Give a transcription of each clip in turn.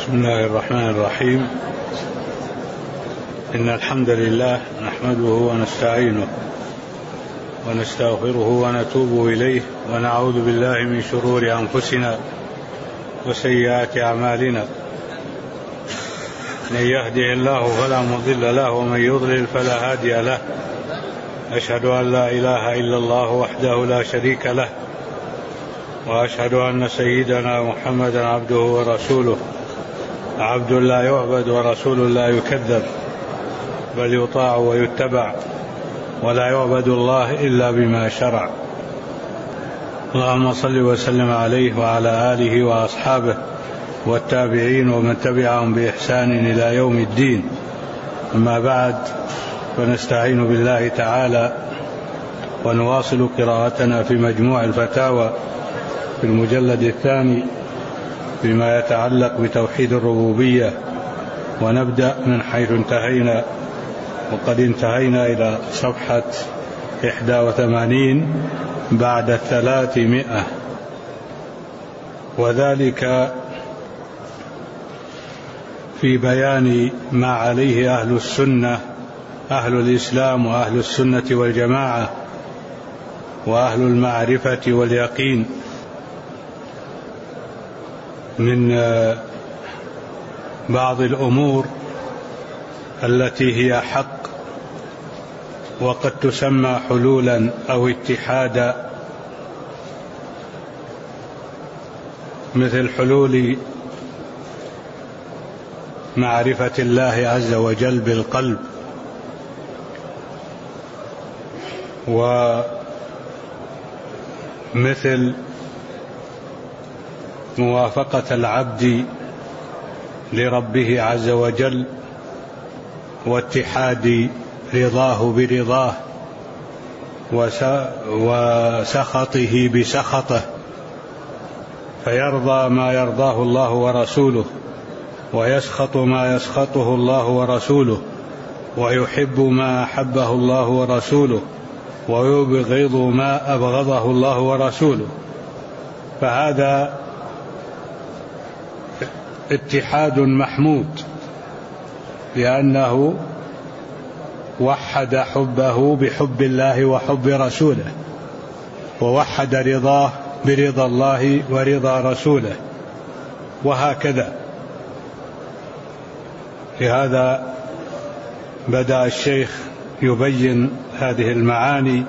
بسم الله الرحمن الرحيم. إن الحمد لله نحمده ونستعينه ونستغفره ونتوب إليه ونعوذ بالله من شرور أنفسنا وسيئات أعمالنا. من يهده الله فلا مضل له ومن يضلل فلا هادي له. أشهد أن لا إله إلا الله وحده لا شريك له، وأشهد أن سيدنا محمدا عبده ورسوله، عبد لا يعبد ورسول لا يكذب، بل يطاع ويتبع، ولا يعبد الله إلا بما شرع. اللهم صل وسلم عليه وعلى آله وأصحابه والتابعين ومن تبعهم بإحسان إلى يوم الدين. أما بعد، فنستعين بالله تعالى ونواصل قراءتنا في مجموع الفتاوى في المجلد الثاني فيما يتعلق بتوحيد الربوبية، ونبدأ من حيث انتهينا، وقد انتهينا إلى صفحة 81 بعد 300، وذلك في بيان ما عليه أهل السنة، أهل الإسلام وأهل السنة والجماعة وأهل المعرفة واليقين من بعض الأمور التي هي حق وقد تسمى حلولا أو اتحادا، مثل حلول معرفة الله عز وجل بالقلب، ومثل موافقة العبد لربه عز وجل واتحاد رضاه برضاه وسخطه بسخطه، فيرضى ما يرضاه الله ورسوله ويسخط ما يسخطه الله ورسوله، ويحب ما أحبه الله ورسوله ويبغض ما أبغضه الله ورسوله. فهذا اتحاد محمود، لأنه وحد حبه بحب الله وحب رسوله، ووحد رضاه برضا الله ورضا رسوله، وهكذا. لهذا بدأ الشيخ يبين هذه المعاني،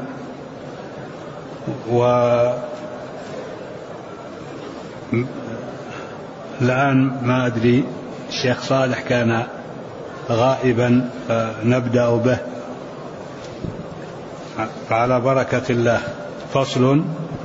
الآن ما أدري الشيخ صالح كان غائبا، فنبدأ به. فعلى بركة الله. فصل.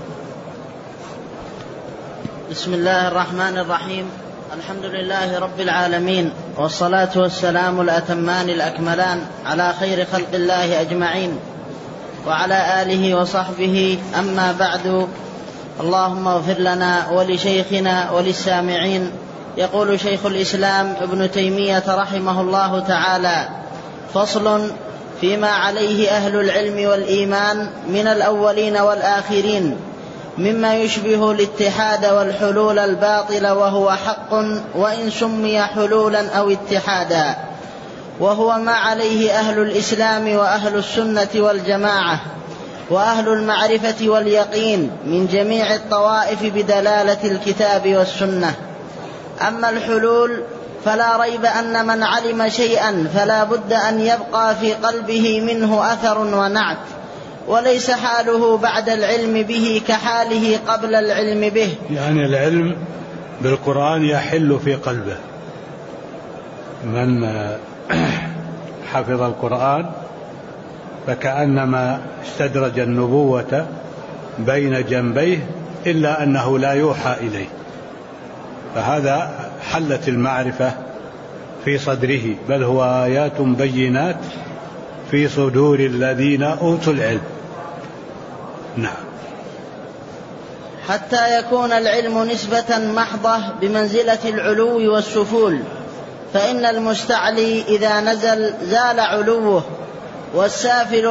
بسم الله الرحمن الرحيم. الحمد لله رب العالمين، والصلاة والسلام الأتمان الأكملان على خير خلق الله أجمعين، وعلى آله وصحبه. أما بعد، اللهم اغفر لنا ولشيخنا وللسامعين. يقول شيخ الإسلام ابن تيمية رحمه الله تعالى: فصل فيما عليه أهل العلم والإيمان من الأولين والآخرين مما يشبه الاتحاد والحلول الباطل، وهو حق وإن سمي حلولا أو اتحادا، وهو ما عليه أهل الإسلام وأهل السنة والجماعة وأهل المعرفة واليقين من جميع الطوائف بدلالة الكتاب والسنة. أما الحلول فلا ريب أن من علم شيئا فلا بد أن يبقى في قلبه منه أثر ونعت، وليس حاله بعد العلم به كحاله قبل العلم به. يعني العلم بالقرآن يحل في قلبه. من حفظ القرآن فكأنما استدرج النبوة بين جنبيه، إلا أنه لا يوحى إليه، فهذا حلت المعرفة في صدره، بل هو آيات بينات في صدور الذين أوتوا العلم. نعم. حتى يكون العلم نسبة محضة بمنزلة العلو والسفول، فإن المستعلي إذا نزل زال علوه، والسافل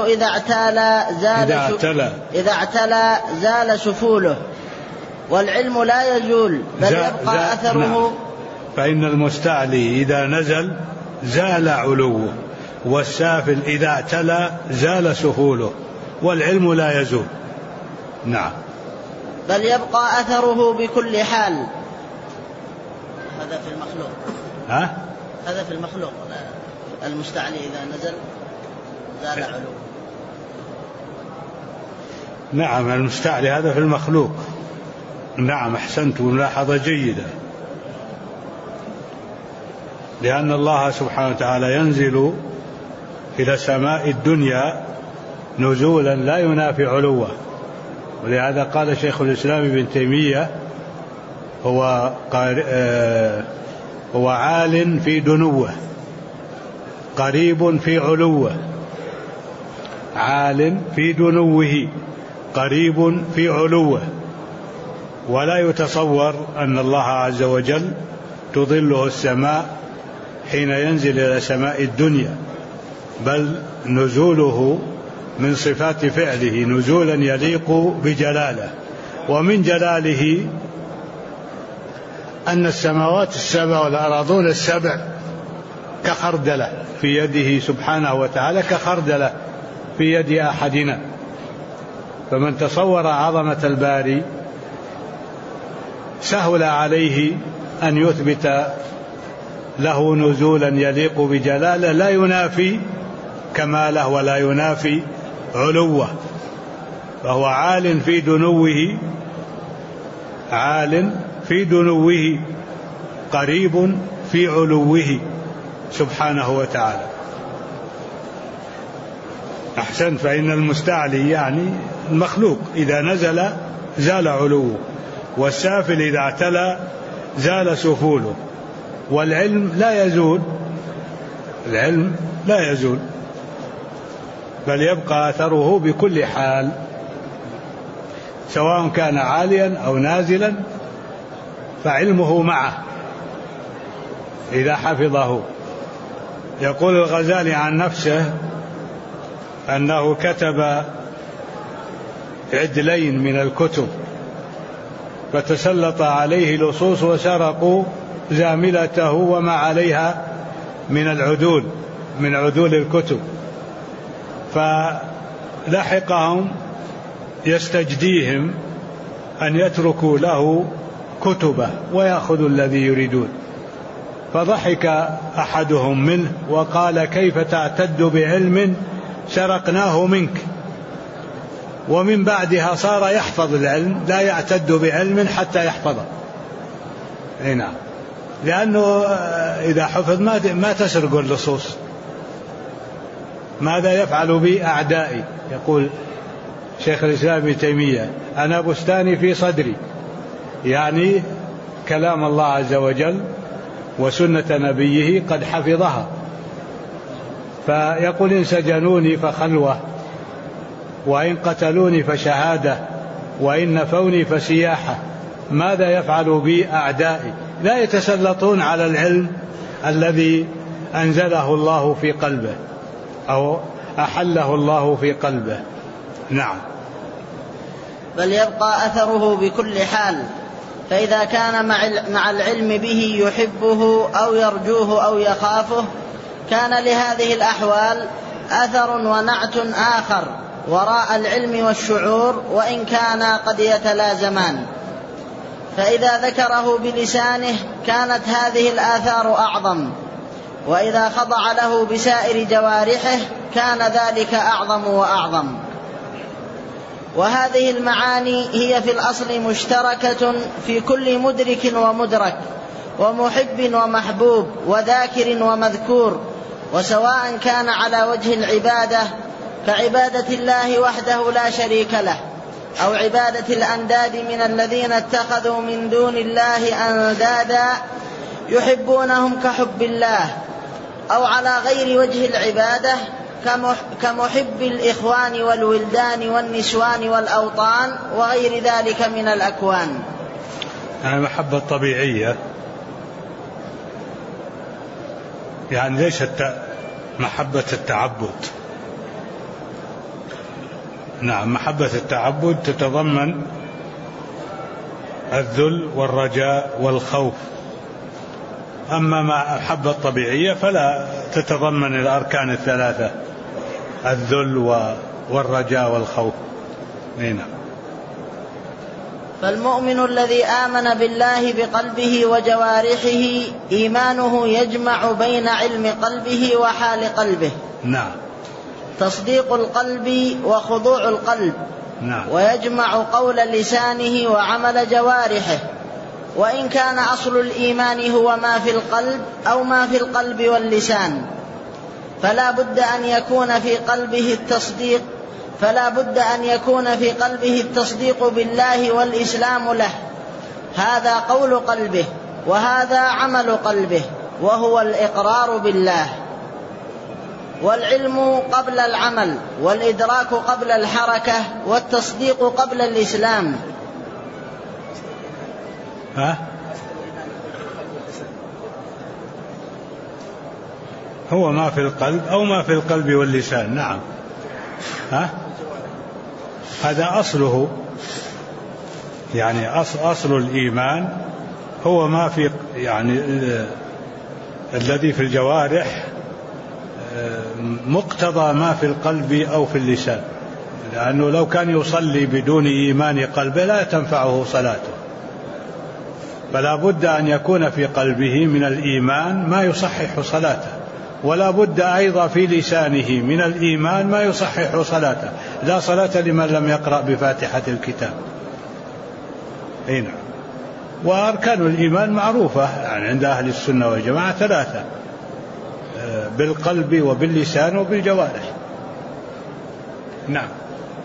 إذا اعتلى زال سفوله، والعلم لا يزول بل يبقى أثره. فإن المستعلي إذا نزل زال علوه، والسافل إذا اعتلى زال سفوله، والعلم لا يزول. نعم. بل يبقى أثره بكل حال. هذا في المخلوق. هذا في المخلوق. المستعلي إذا نزل زال علوه. نعم، المستعلي هذا في المخلوق. نعم، أحسنت، ملاحظة جيدة. لأن الله سبحانه وتعالى ينزل إلى سماء الدنيا نزولا لا ينافي علوه، ولهذا قال شيخ الإسلام ابن تيمية هو عال في دنوه قريب في علوه، عال في دنوه قريب في علوه. ولا يتصور أن الله عز وجل تظله السماء حين ينزل إلى سماء الدنيا، بل نزوله من صفات فعله نزولا يليق بجلاله. ومن جلاله أن السماوات السبع والأراضون السبع كخردلة في يده سبحانه وتعالى، كخردلة في يد أحدنا. فمن تصور عظمة الباري سهل عليه أن يثبت له نزولا يليق بجلاله لا ينافي كماله ولا ينافي علوه، فهو عال في دنوه، عال في دنوه قريب في علوه سبحانه وتعالى. أحسن. فإن المستعلي يعني المخلوق إذا نزل زال علوه، والسافل إذا اعتلى زال سفوله، والعلم لا يزول، العلم لا يزول، بل يبقى أثره بكل حال، سواء كان عاليا أو نازلا فعلمه معه إذا حفظه. يقول الغزالي عن نفسه أنه كتب عدلين من الكتب فتسلط عليه لصوص وسرقوا زاملته وما عليها من العدول، من عدول الكتب، فلحقهم يستجديهم أن يتركوا له كتبه ويأخذوا الذي يريدون. فضحك أحدهم منه وقال: كيف تعتد بعلم سرقناه منك؟ ومن بعدها صار يحفظ العلم، لا يعتد بعلم حتى يحفظه. نعم، لأنه إذا حفظ ما تسرق اللصوص. ماذا يفعل بي أعدائي؟ يقول شيخ الإسلام ابن تيمية: أنا بستاني في صدري، يعني كلام الله عز وجل وسنة نبيه قد حفظها. فيقول: إن سجنوني فخلوة، وإن قتلوني فشهادة، وإن نفوني فسياحة. ماذا يفعل بي أعدائي؟ لا يتسلطون على العلم الذي أنزله الله في قلبه أو أحله الله في قلبه. نعم. بل يبقى أثره بكل حال، فإذا كان مع العلم به يحبه أو يرجوه أو يخافه كان لهذه الأحوال أثر ونعت آخر وراء العلم والشعور، وإن كانا قد يتلازمان. فإذا ذكره بلسانه كانت هذه الآثار أعظم، وإذا خضع له بسائر جوارحه كان ذلك أعظم وأعظم. وهذه المعاني هي في الأصل مشتركة في كل مدرك ومدرك، ومحب ومحبوب، وذاكر ومذكور، وسواء كان على وجه العبادة كعبادة الله وحده لا شريك له، أو عبادة الأنداد من الذين اتخذوا من دون الله أندادا يحبونهم كحب الله، أو على غير وجه العبادة كمحب الإخوان والولدان والنسوان والأوطان وغير ذلك من الأكوان. يعني محبة طبيعية، يعني ليش محبة التعبد. نعم، محبة التعبد تتضمن الذل والرجاء والخوف، أما مع الحبة الطبيعية فلا تتضمن الأركان الثلاثة: الذل والرجاء والخوف. نعم. فالمؤمن الذي آمن بالله بقلبه وجوارحه إيمانه يجمع بين علم قلبه وحال قلبه. نعم. تصديق القلب وخضوع القلب. نعم. ويجمع قول لسانه وعمل جوارحه، وإن كان أصل الإيمان هو ما في القلب أو ما في القلب واللسان، فلا بد أن يكون في قلبه التصديق بالله والإسلام له، هذا قول قلبه وهذا عمل قلبه، وهو الإقرار بالله. والعلم قبل العمل، والإدراك قبل الحركة، والتصديق قبل الإسلام. هو ما في القلب أو ما في القلب واللسان. نعم. هذا أصله، يعني أصل الإيمان هو ما في، يعني الذي في الجوارح مقتضى ما في القلب أو في اللسان، لأنه لو كان يصلي بدون إيمان قلبه لا تنفعه صلاته، فلا بد أن يكون في قلبه من الإيمان ما يصحح صلاته، ولا بد أيضا في لسانه من الإيمان ما يصحح صلاته. لا صلاة لمن لم يقرأ بفاتحة الكتاب. هنا. وأركان الإيمان معروفة يعني عند أهل السنة والجماعة 3: بالقلب وباللسان وبالجوارح. نعم.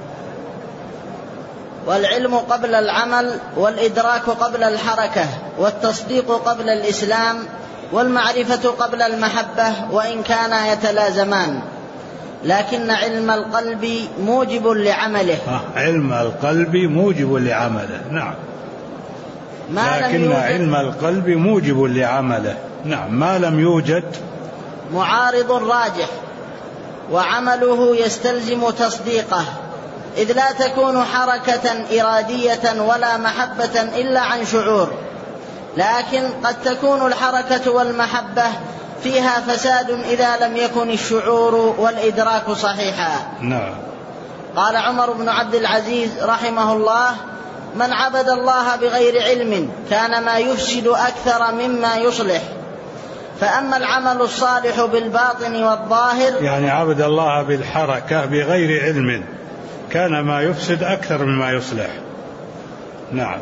والعلم قبل العمل، والإدراك قبل الحركة، والتصديق قبل الإسلام، والمعرفة قبل المحبة، وإن كانا يتلازمان، لكن علم القلب موجب لعمله. علم القلب موجب لعمله. نعم. لكن علم القلب موجب لعمله. نعم. ما لم يوجد معارض راجح، وعمله يستلزم تصديقه، إذ لا تكون حركة إرادية ولا محبة إلا عن شعور، لكن قد تكون الحركة والمحبة فيها فساد إذا لم يكن الشعور والإدراك صحيحا. نعم. قال عمر بن عبد العزيز رحمه الله: من عبد الله بغير علم كان ما يفسد أكثر مما يصلح. فأما العمل الصالح بالباطن والظاهر، يعني عبد الله بالحركة بغير علم كان ما يفسد أكثر مما يصلح. نعم.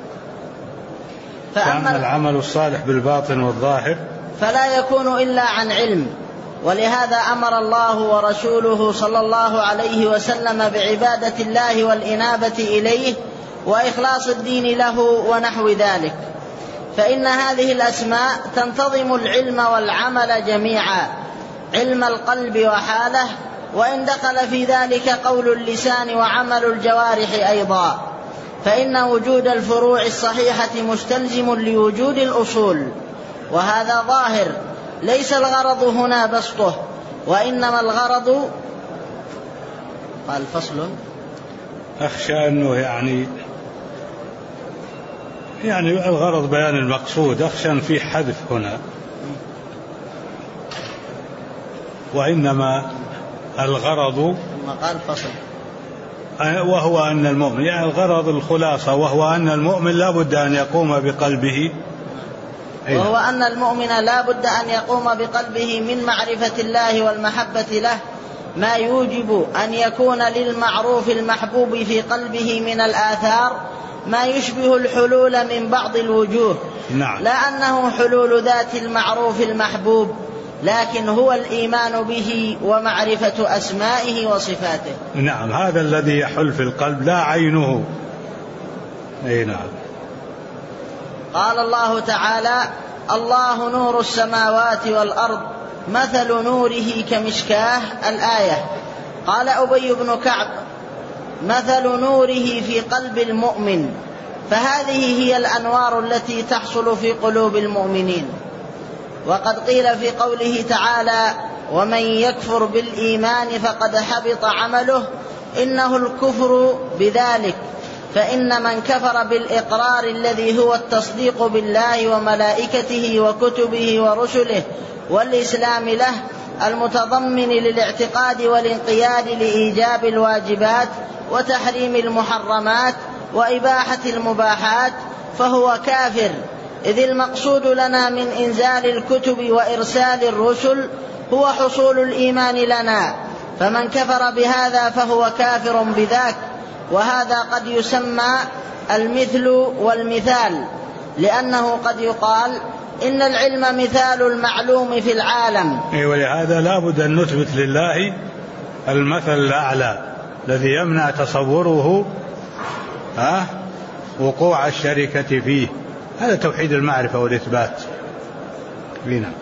فأما العمل الصالح بالباطن والظاهر فلا يكون إلا عن علم. ولهذا أمر الله ورسوله صلى الله عليه وسلم بعبادة الله والإنابة إليه وإخلاص الدين له ونحو ذلك، فإن هذه الأسماء تنتظم العلم والعمل جميعا، علم القلب وحاله، وإن دخل في ذلك قول اللسان وعمل الجوارح أيضا، فإن وجود الفروع الصحيحة مستلزم لوجود الأصول، وهذا ظاهر. ليس الغرض هنا بسطه، وإنما الغرض، قال فصل، أخشى أنه يعني الغرض بيان المقصود، أخشى أن في حذف هنا، وإنما الغرض قال فصل، وهو أن المؤمن، يعني الغرض الخلاصة، وهو أن المؤمن لا بد أن يقوم بقلبه، وهو أن المؤمن لا بد أن يقوم بقلبه من معرفة الله والمحبة له ما يوجب أن يكون للمعروف المحبوب في قلبه من الآثار ما يشبه الحلول من بعض الوجوه. نعم. لا أنه حلول ذات المعروف المحبوب، لكن هو الإيمان به ومعرفة أسمائه وصفاته. نعم. هذا الذي يحل في القلب لا عينه. نعم. قال الله تعالى: الله نور السماوات والأرض مثل نوره كمشكاه، الآية. قال أبي بن كعب: مثل نوره في قلب المؤمن، فهذه هي الأنوار التي تحصل في قلوب المؤمنين. وقد قيل في قوله تعالى: ومن يكفر بالإيمان فقد حبط عمله، إنه الكفر بذلك، فإن من كفر بالإقرار الذي هو التصديق بالله وملائكته وكتبه ورسله والإسلام له المتضمن للاعتقاد والانقياد لإيجاب الواجبات وتحريم المحرمات وإباحة المباحات، فهو كافر، إذ المقصود لنا من إنزال الكتب وإرسال الرسل هو حصول الإيمان لنا، فمن كفر بهذا فهو كافر بذاك. وهذا قد يسمى المثل والمثال، لأنه قد يقال إن العلم مثال المعلوم في العالم. ولهذا لا بد أن نثبت لله المثل الأعلى الذي يمنع تصوره وقوع الشركة فيه. هذا توحيد المعرفة والإثبات بنا.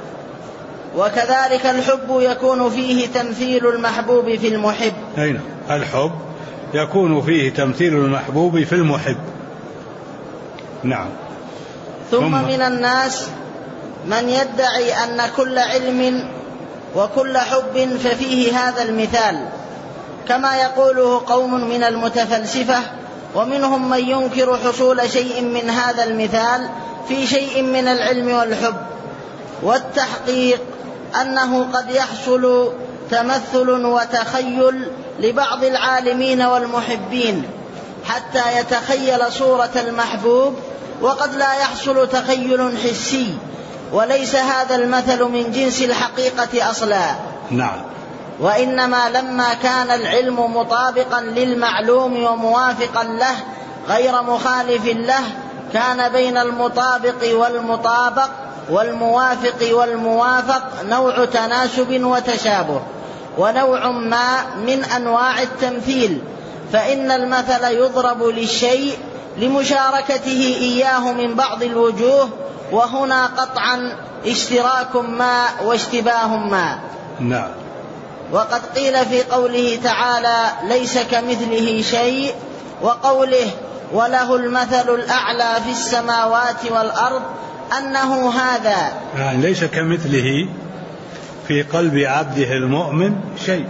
وكذلك الحب يكون فيه تمثيل المحبوب في المحب. الحب يكون فيه تمثيل المحبوب في المحب. نعم. ثم من الناس من يدعي أن كل علم وكل حب ففيه هذا المثال، كما يقوله قوم من المتفلسفة، ومنهم من ينكر حصول شيء من هذا المثال في شيء من العلم والحب. والتحقيق أنه قد يحصل تمثل وتخيل لبعض العالمين والمحبين حتى يتخيل صورة المحبوب، وقد لا يحصل تخيل حسي، وليس هذا المثل من جنس الحقيقة أصلا. نعم. وإنما لما كان العلم مطابقا للمعلوم وموافقا له غير مخالف له، كان بين المطابق والمطابق والموافق والموافق نوع تناسب وتشابه، ونوع ما من أنواع التمثيل، فإن المثل يضرب للشيء لمشاركته إياه من بعض الوجوه، وهنا قطعا اشتراك ما واشتباه ما. نعم. وقد قيل في قوله تعالى ليس كمثله شيء، وقوله وله المثل الأعلى في السماوات والأرض، أنه هذا يعني ليس كمثله في قلب عبده المؤمن شيء.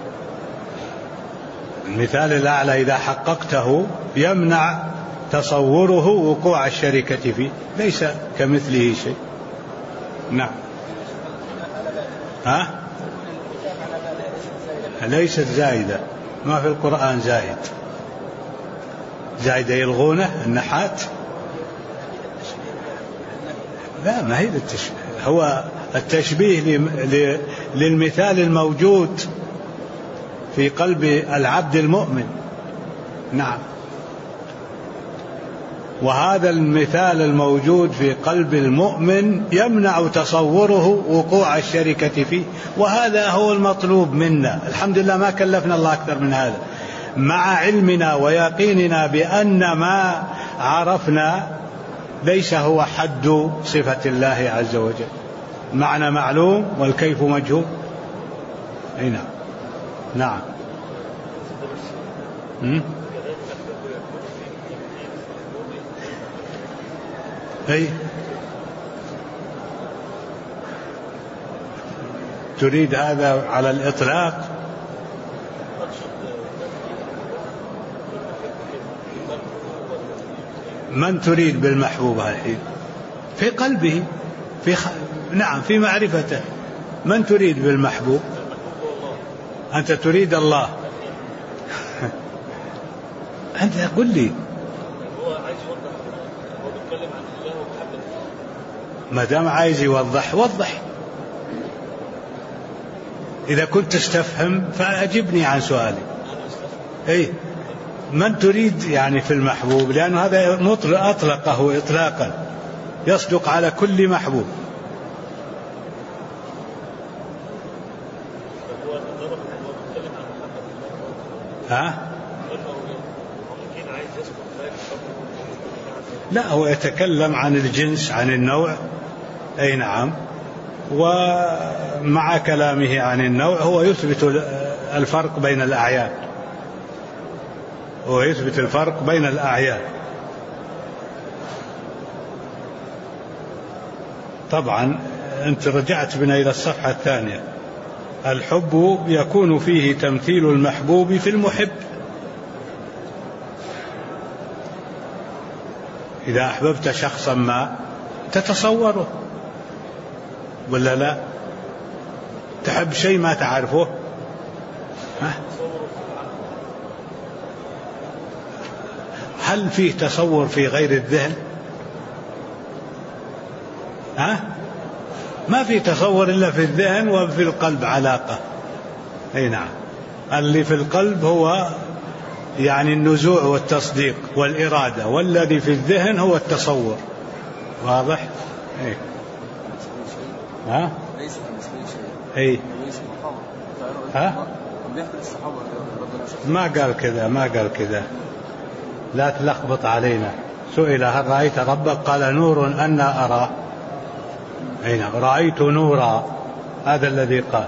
المثال الأعلى إذا حققته يمنع تصوره وقوع الشركة فيه، ليس كمثله شيء. نعم. ليست زائدة، ما في القرآن زائدة يلغونه النحات. لا، ما هي التشبيه، هو التشبيه للمثال الموجود في قلب العبد المؤمن. نعم. وهذا المثال الموجود في قلب المؤمن يمنع تصوره وقوع الشركة فيه، وهذا هو المطلوب منا. الحمد لله ما كلفنا الله أكثر من هذا، مع علمنا ويقيننا بأن ما عرفنا ليس هو حد صفة الله عز وجل. معنى معلوم والكيف مجهول. نعم. نعم. أي تريد هذا على الإطلاق؟ من تريد بالمحبوب الحين؟ في قلبه، نعم، في معرفته. من تريد بالمحبوب؟ أنت تريد الله. أنت قل لي. ما دام عايز يوضح وضح. إذا كنت تستفهم فأجبني عن سؤالي. أي من تريد يعني في المحبوب، لأن هذا أطلقه إطلاقا يصدق على كل محبوب. لا، هو يتكلم عن الجنس، عن النوع. أي نعم. ومع كلامه عن النوع هو يثبت الفرق بين الأعيان، طبعا أنت رجعت بنا إلى الصفحة الثانية. الحب يكون فيه تمثيل المحبوب في المحب. إذا أحببت شخصا ما تتصوره ولا لا؟ تحب شيء ما تعرفه، هل فيه تصور في غير الذهن؟ ما في تصور إلا في الذهن، وفي القلب علاقة. أي نعم، اللي في القلب هو يعني النزوع والتصديق والإرادة، والذي في الذهن هو التصور. واضح؟ أي. أي. ما قال كذا، ما قال كذا، لا تلخبط علينا. سئل هل رأيت ربك؟ قال نور أنا أرى. أين رأيت نورا، هذا الذي قال.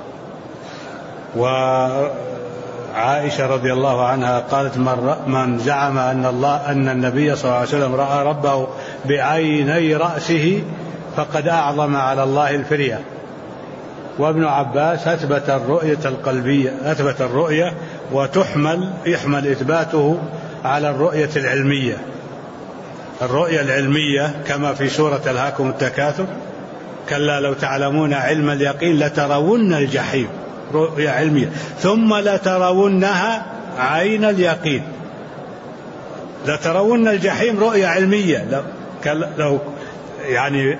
وعائشة رضي الله عنها قالت من زعم أن النبي صلى الله عليه وسلم رأى ربه بعيني رأسه فقد أعظم على الله الفرية. وابن عباس أثبت الرؤية القلبية، أثبت الرؤية، يحمل إثباته على الرؤية العلمية. الرؤية العلمية كما في سورة ألهاكم التكاثر كلا لو تعلمون علم اليقين لترون الجحيم، رؤية علمية. ثم لترونها عين اليقين، لترون الجحيم رؤية علمية. لو يعني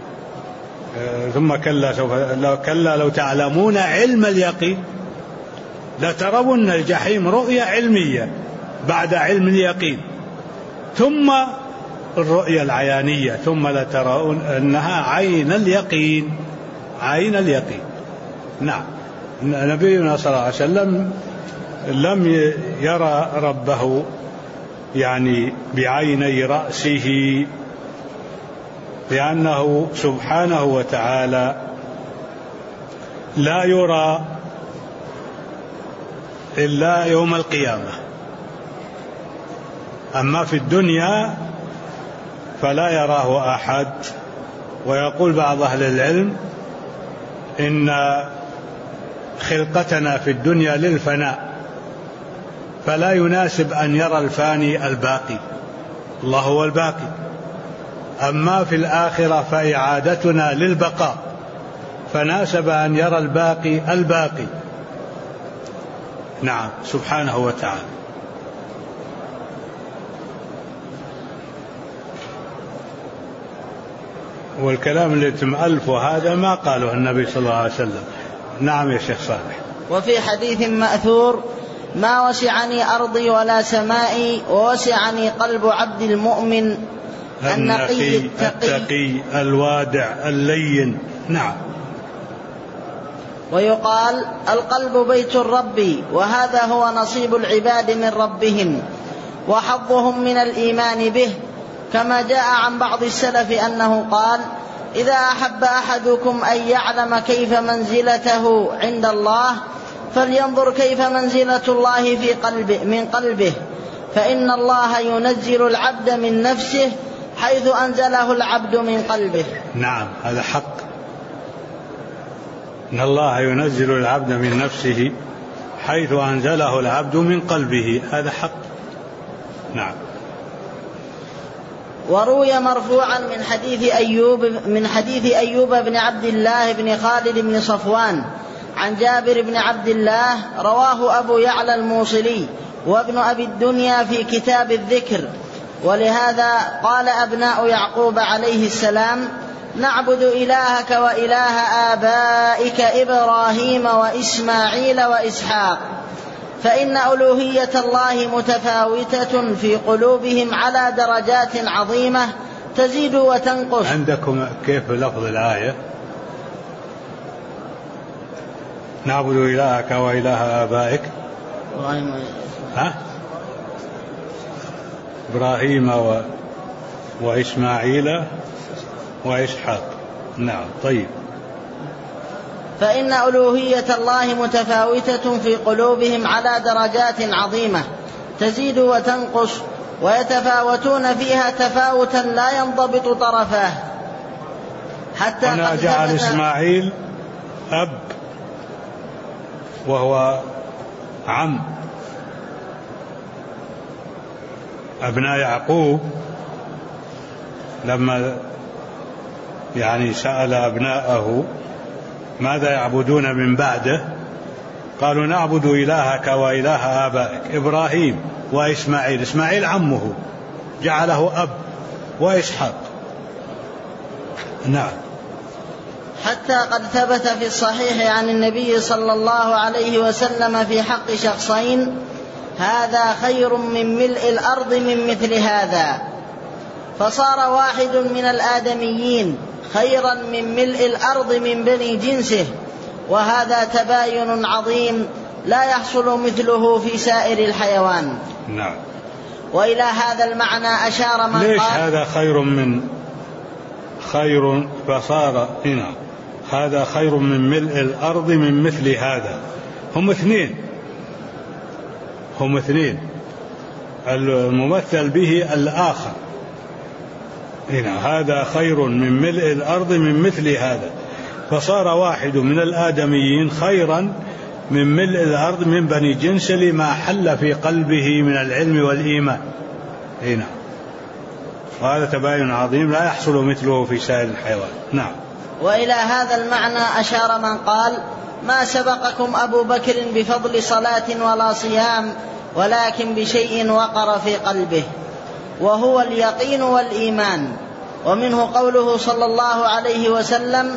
ثم كلا لو تعلمون علم اليقين لترون الجحيم رؤية علمية بعد علم اليقين، ثم الرؤية العيانية، ثم لترون أنها عين اليقين، عين اليقين. نعم، نبينا صلى الله عليه وسلم لم يرى ربه يعني بعيني رأسه، لأنه سبحانه وتعالى لا يرى إلا يوم القيامة. أما في الدنيا فلا يراه أحد. ويقول بعض أهل العلم إن خلقتنا في الدنيا للفناء، فلا يناسب أن يرى الفاني الباقي، الله هو الباقي. أما في الآخرة فإعادتنا للبقاء، فناسب أن يرى الباقي الباقي. نعم، سبحانه وتعالى. والكلام اللي تم ألفه هذا ما قاله النبي صلى الله عليه وسلم. نعم يا شيخ صالح. وفي حديث مأثور ما وسعني أرضي ولا سمائي ووسعني قلب عبد المؤمن النقي التقي الوادع اللين. نعم. ويقال القلب بيت الرب، وهذا هو نصيب العباد من ربهم وحظهم من الإيمان به، كما جاء عن بعض السلف أنه قال إذا أحب أحدكم أن يعلم كيف منزلته عند الله فلينظر كيف منزلة الله من قلبه، فإن الله ينزل العبد من نفسه حيث أنزله العبد من قلبه. نعم، هذا حق، إن الله ينزل العبد من نفسه حيث أنزله العبد من قلبه، هذا حق. نعم. وروي مرفوعا من حديث أيوب بن عبد الله بن خالد بن صفوان عن جابر بن عبد الله، رواه أبو يعلى الموصلي وابن أبي الدنيا في كتاب الذكر. ولهذا قال أبناء يعقوب عليه السلام نعبد إلهك وإله آبائك إبراهيم وإسماعيل وإسحاق، فإن ألوهية الله متفاوتة في قلوبهم على درجات عظيمة تزيد وتنقص. عندكم كيف لفظ الآية؟ نعبد إلهك وإله آبائك إبراهيم وإسماعيل وإسحاق. نعم. طيب. فإن ألوهية الله متفاوتة في قلوبهم على درجات عظيمة تزيد وتنقص، ويتفاوتون فيها تفاوتا لا ينضبط طرفاه، حتى هنا جعل إسماعيل أب وهو عم أبناء يعقوب، لما يعني سأل أبناءه ماذا يعبدون من بعده قالوا نعبد إلهك وإله آبائك إبراهيم وإسماعيل. إسماعيل عمه جعله أب، وإسحاق. نعم. حتى قد ثبت في الصحيح عن النبي صلى الله عليه وسلم في حق شخصين: هذا خير من ملء الأرض من مثل هذا. فصار واحد من الآدميين خيرا من ملء الأرض من بني جنسه، وهذا تباين عظيم لا يحصل مثله في سائر الحيوان. نعم. وإلى هذا المعنى أشار من ليش قال هذا خير فصار هنا هذا خير من ملء الأرض من مثل هذا؟ هم اثنين الممثل به الآخر هنا، هذا خير من ملء الأرض من مثل هذا، فصار واحد من الآدميين خيرا من ملء الأرض من بني جنس لما حل في قلبه من العلم والإيمان هنا، وهذا تباين عظيم لا يحصل مثله في سائر الحيوان. نعم. وإلى هذا المعنى أشار من قال: ما سبقكم أبو بكر بفضل صلاة ولا صيام، ولكن بشيء وقر في قلبه، وهو اليقين والإيمان. ومنه قوله صلى الله عليه وسلم: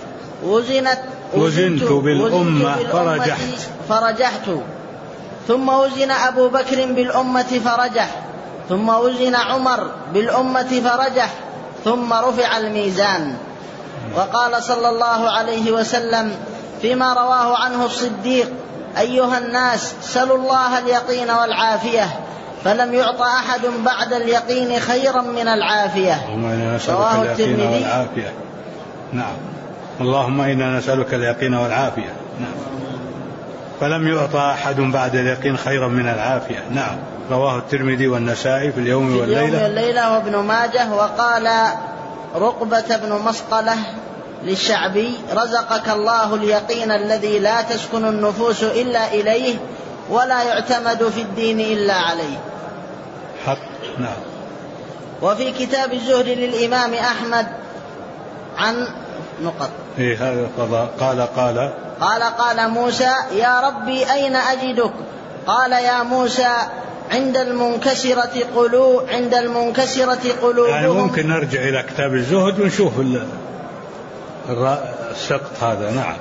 وزنت بالأمة فرجحت، ثم وزن أبو بكر بالأمة فرجح، ثم وزن عمر بالأمة فرجح، ثم رفع الميزان. وقال صلى الله عليه وسلم فيما رواه عنه الصديق: أيها الناس سلوا الله اليقين والعافية، فلم يعط أحد بعد اليقين خيرا من العافية. رواه الترمذي. نعم. اللهم إنا نسألك اليقين والعافية. نعم. فلم يعط أحد بعد اليقين خيرا من العافية. نعم. رواه الترمذي والنسائي في اليوم والليلة وابن ماجه. وقال رقبة بن مسقلة للشعبي: رزقك الله اليقين الذي لا تسكن النفوس إلا إليه، ولا يعتمد في الدين إلا عليه. حق. نعم. وفي كتاب الزهد للإمام أحمد عن نقط هذا قال موسى: يا ربي أين أجدك؟ قال: يا موسى عند المنكسرة قلوبهم. يعني ممكن نرجع إلى كتاب الزهد ونشوف السقط هذا. نعم.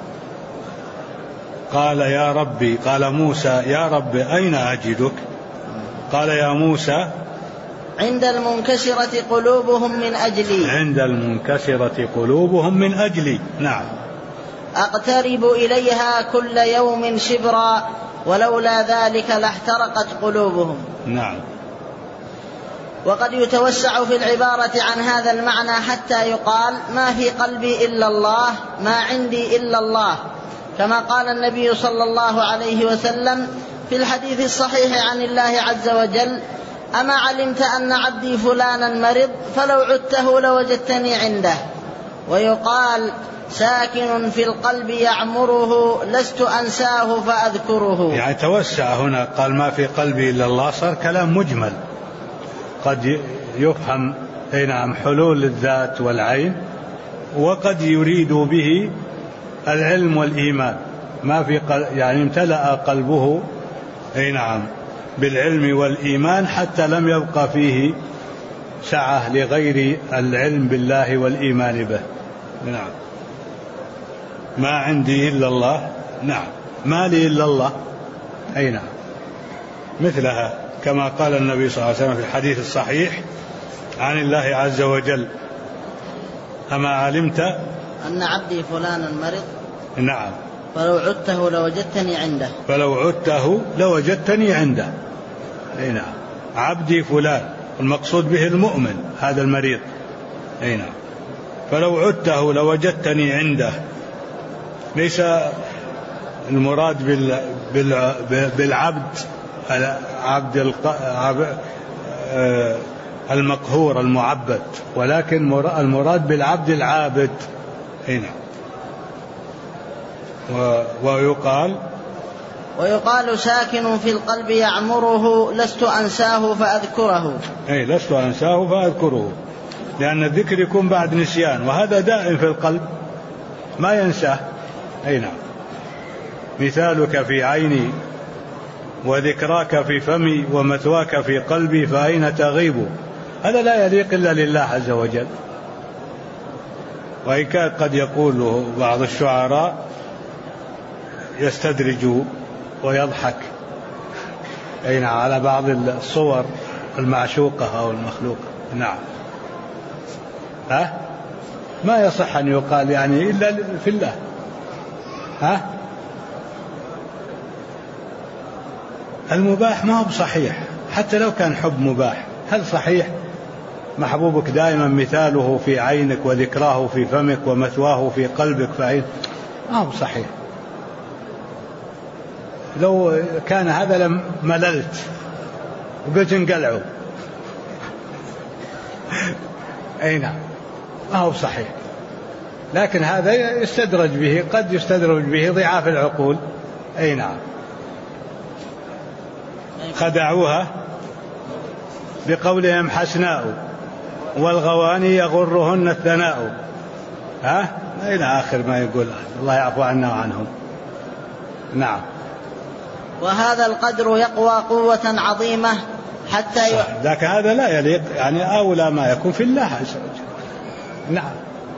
قال يا ربي، قال موسى: يا رب أين أجدك؟ قال يا موسى: عند المنكسرة قلوبهم من أجلي. عند المنكسرة قلوبهم من أجلي. نعم. أقترب إليها كل يوم شبرا، ولولا ذلك لاحترقت قلوبهم. نعم. وقد يتوسع في العبارة عن هذا المعنى حتى يقال: ما في قلبي إلا الله، ما عندي إلا الله، كما قال النبي صلى الله عليه وسلم في الحديث الصحيح عن الله عز وجل: أما علمت أن عبدي فلانا مرض فلو عدته لوجدتني عنده. ويقال: ساكن في القلب يعمره لست أنساه فأذكره. يعني توسع هنا، قال ما في قلبي إلا الله، صار كلام مجمل قد يفهم نعم حلول الذات والعين، وقد يريد به العلم والإيمان. ما في يعني امتلأ قلبه نعم بالعلم والإيمان حتى لم يبقى فيه سعة لغير العلم بالله والإيمان به. نعم. ما عندي إلا الله. نعم. ما لي إلا الله. أي نعم. مثلها كما قال النبي صلى الله عليه وسلم في الحديث الصحيح عن الله عز وجل: أما علمت أن عبدي فلانا مرض. نعم. فلو عدته لوجدتني عنده. فلو عدته لوجدتني عنده. أي نعم. عبدي فلان المقصود به المؤمن هذا المريض. أي نعم. فلو عدته لوجدتني عنده. ليس المراد بالعبد المقهور المعبد، ولكن المراد بالعبد العابد. هنا ويقال ساكن في القلب يعمره لست أنساه فأذكره. أي لست أنساه فأذكره. لأن الذكر يكون بعد نسيان، وهذا دائم في القلب ما ينساه. أي نعم. مثالك في عيني وذكراك في فمي ومثواك في قلبي فأين تغيب. هذا لا يليق إلا لله عز وجل، وإن كان قد يقول بعض الشعراء يستدرج ويضحك أي نعم على بعض الصور المعشوقة أو المخلوقة. نعم. ما يصح أن يقال يعني إلا في الله. المباح ما هو بصحيح، حتى لو كان حب مباح. هل صحيح محبوبك دائما مثاله في عينك وذكراه في فمك ومثواه في قلبك فأين؟ ما هو صحيح. لو كان هذا لمللت وقلت انقلعوا. أي نعم. ما هو صحيح. لكن هذا يستدرج به، قد يستدرج به ضعاف العقول. أي نعم. خدعوها بقولهم حسناء والغواني يغرهن الثناء. إلى آخر ما يقول. الله يعفو عنا وعنهم. نعم. وهذا القدر يقوى قوة عظيمة حتى لكن هذا لا يليق، يعني أولى ما يكون في الله عز وجل. نعم.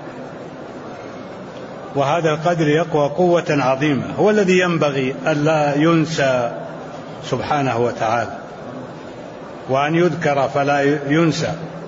وهذا القدر يقوى قوة عظيمة، هو الذي ينبغي أن لا ينسى سبحانه وتعالى، وأن يذكر فلا ينسى.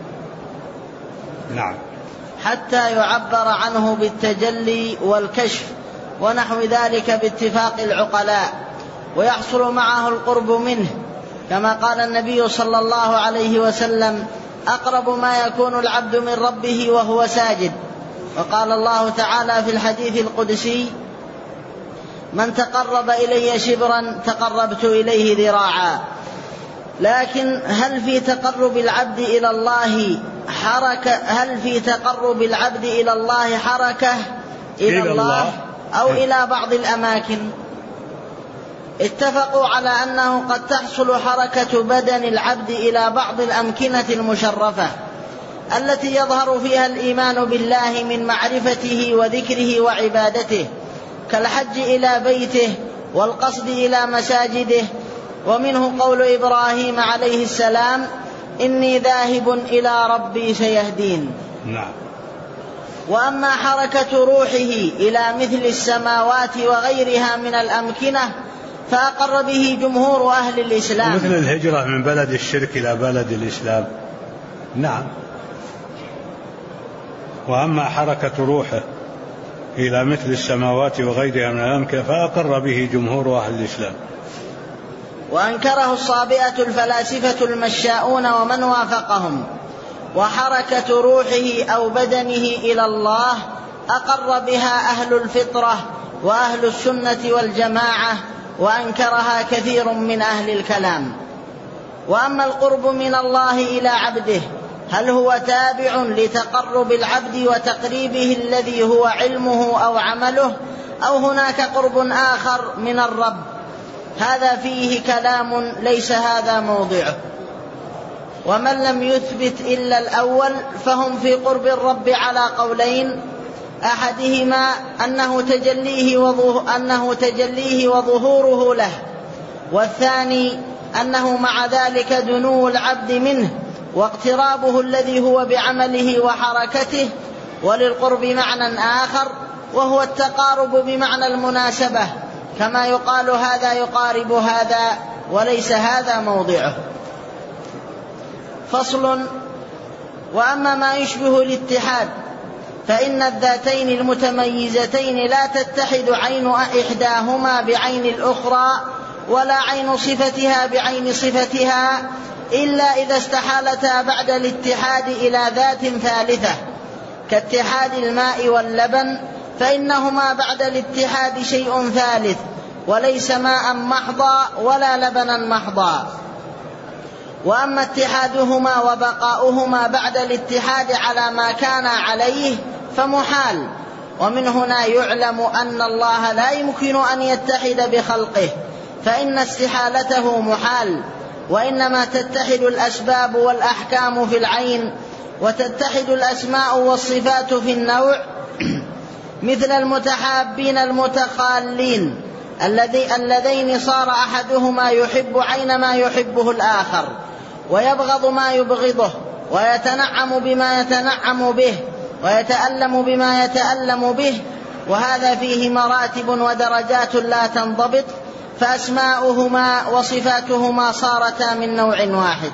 نعم. حتى يعبر عنه بالتجلي والكشف ونحو ذلك باتفاق العقلاء، ويحصل معه القرب منه، كما قال النبي صلى الله عليه وسلم: أقرب ما يكون العبد من ربه وهو ساجد. وقال الله تعالى في الحديث القدسي: من تقرب إلي شبرا تقربت إليه ذراعا. لكن هل في تقرب العبد إلى الله حركة إلى الله أو إلى بعض الأماكن؟ اتفقوا على أنه قد تحصل حركة بدن العبد إلى بعض الأمكنة المشرفة التي يظهر فيها الإيمان بالله من معرفته وذكره وعبادته، كالحج إلى بيته والقصد إلى مساجده. ومنه قول إبراهيم عليه السلام: إني ذاهب إلى ربي سيهدين. نعم. وأما حركة روحه إلى مثل السماوات وغيرها من الأمكنة فأقر به جمهور أهل الإسلام، مثل الهجرة من بلد الشرك إلى بلد الإسلام. نعم. وأما حركة روحه إلى مثل السماوات وغيرها من الأمكنة فأقر به جمهور أهل الإسلام. وأنكره الصابئة الفلاسفة المشاؤون ومن وافقهم. وحركة روحه أو بدنه إلى الله أقر بها أهل الفطرة وأهل السنة والجماعة، وأنكرها كثير من أهل الكلام. وأما القرب من الله إلى عبده، هل هو تابع لتقرب العبد وتقريبه الذي هو علمه أو عمله، أو هناك قرب آخر من الرب؟ هذا فيه كلام ليس هذا موضعه. ومن لم يثبت إلا الأول فهم في قرب الرب على قولين: أحدهما أنه تجليه وظهوره له، والثاني أنه مع ذلك دنو العبد منه واقترابه الذي هو بعمله وحركته. وللقرب معنى آخر وهو التقارب بمعنى المناسبة، كما يقال هذا يقارب هذا، وليس هذا موضعه. فصل. وأما ما يشبه الاتحاد فإن الذاتين المتميزتين لا تتحد عين إحداهما بعين الأخرى، ولا عين صفتها بعين صفتها، إلا إذا استحالتا بعد الاتحاد إلى ذات ثالثة، كاتحاد الماء واللبن، فإنهما بعد الاتحاد شيء ثالث، وليس ماء محضا ولا لبنا محضا. وأما اتحادهما وبقاؤهما بعد الاتحاد على ما كان عليه فمحال. ومن هنا يعلم أن الله لا يمكن أن يتحد بخلقه، فإن استحالته محال، وإنما تتحد الأسباب والأحكام في العين، وتتحد الأسماء والصفات في النوع مثل المتحابين المتخالين اللذين صار أحدهما يحب عين ما يحبه الآخر ويبغض ما يبغضه ويتنعم بما يتنعم به ويتألم بما يتألم به، وهذا فيه مراتب ودرجات لا تنضبط، فأسماؤهما وصفاتهما صارتا من نوع واحد.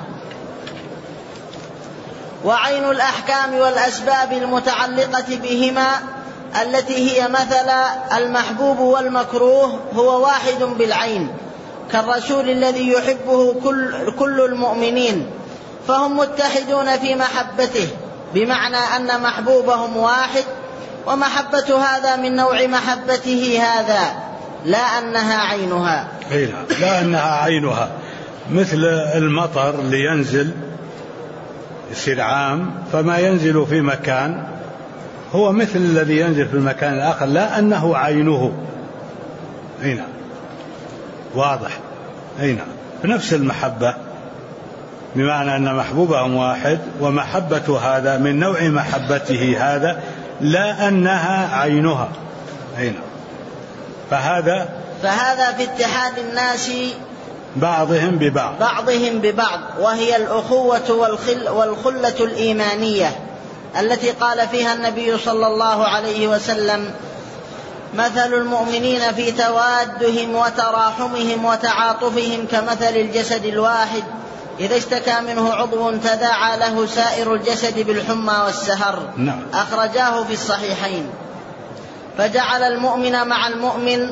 وعين الأحكام والأسباب المتعلقة بهما التي هي مثل المحبوب والمكروه هو واحد بالعين، كالرسول الذي يحبه كل المؤمنين، فهم متحدون في محبته، بمعنى أن محبوبهم واحد، ومحبة هذا من نوع محبته هذا، لا أنها عينها. لا أنها عينها، مثل المطر لينزل يصير عام، فما ينزل في مكان هو مثل الذي ينزل في المكان الآخر، لا أنه عينه. هنا واضح، هنا بنفس المحبة، بمعنى أن محبوبهم واحد، ومحبة هذا من نوع محبته هذا، لا أنها عينها. هنا فهذا في اتحاد الناس بعضهم ببعض، وهي الأخوة والخلة الإيمانية التي قال فيها النبي صلى الله عليه وسلم: مثل المؤمنين في توادهم وتراحمهم وتعاطفهم كمثل الجسد الواحد إذا اشتكى منه عضو تداعى له سائر الجسد بالحمى والسهر. أخرجاه في الصحيحين. فجعل المؤمن مع المؤمن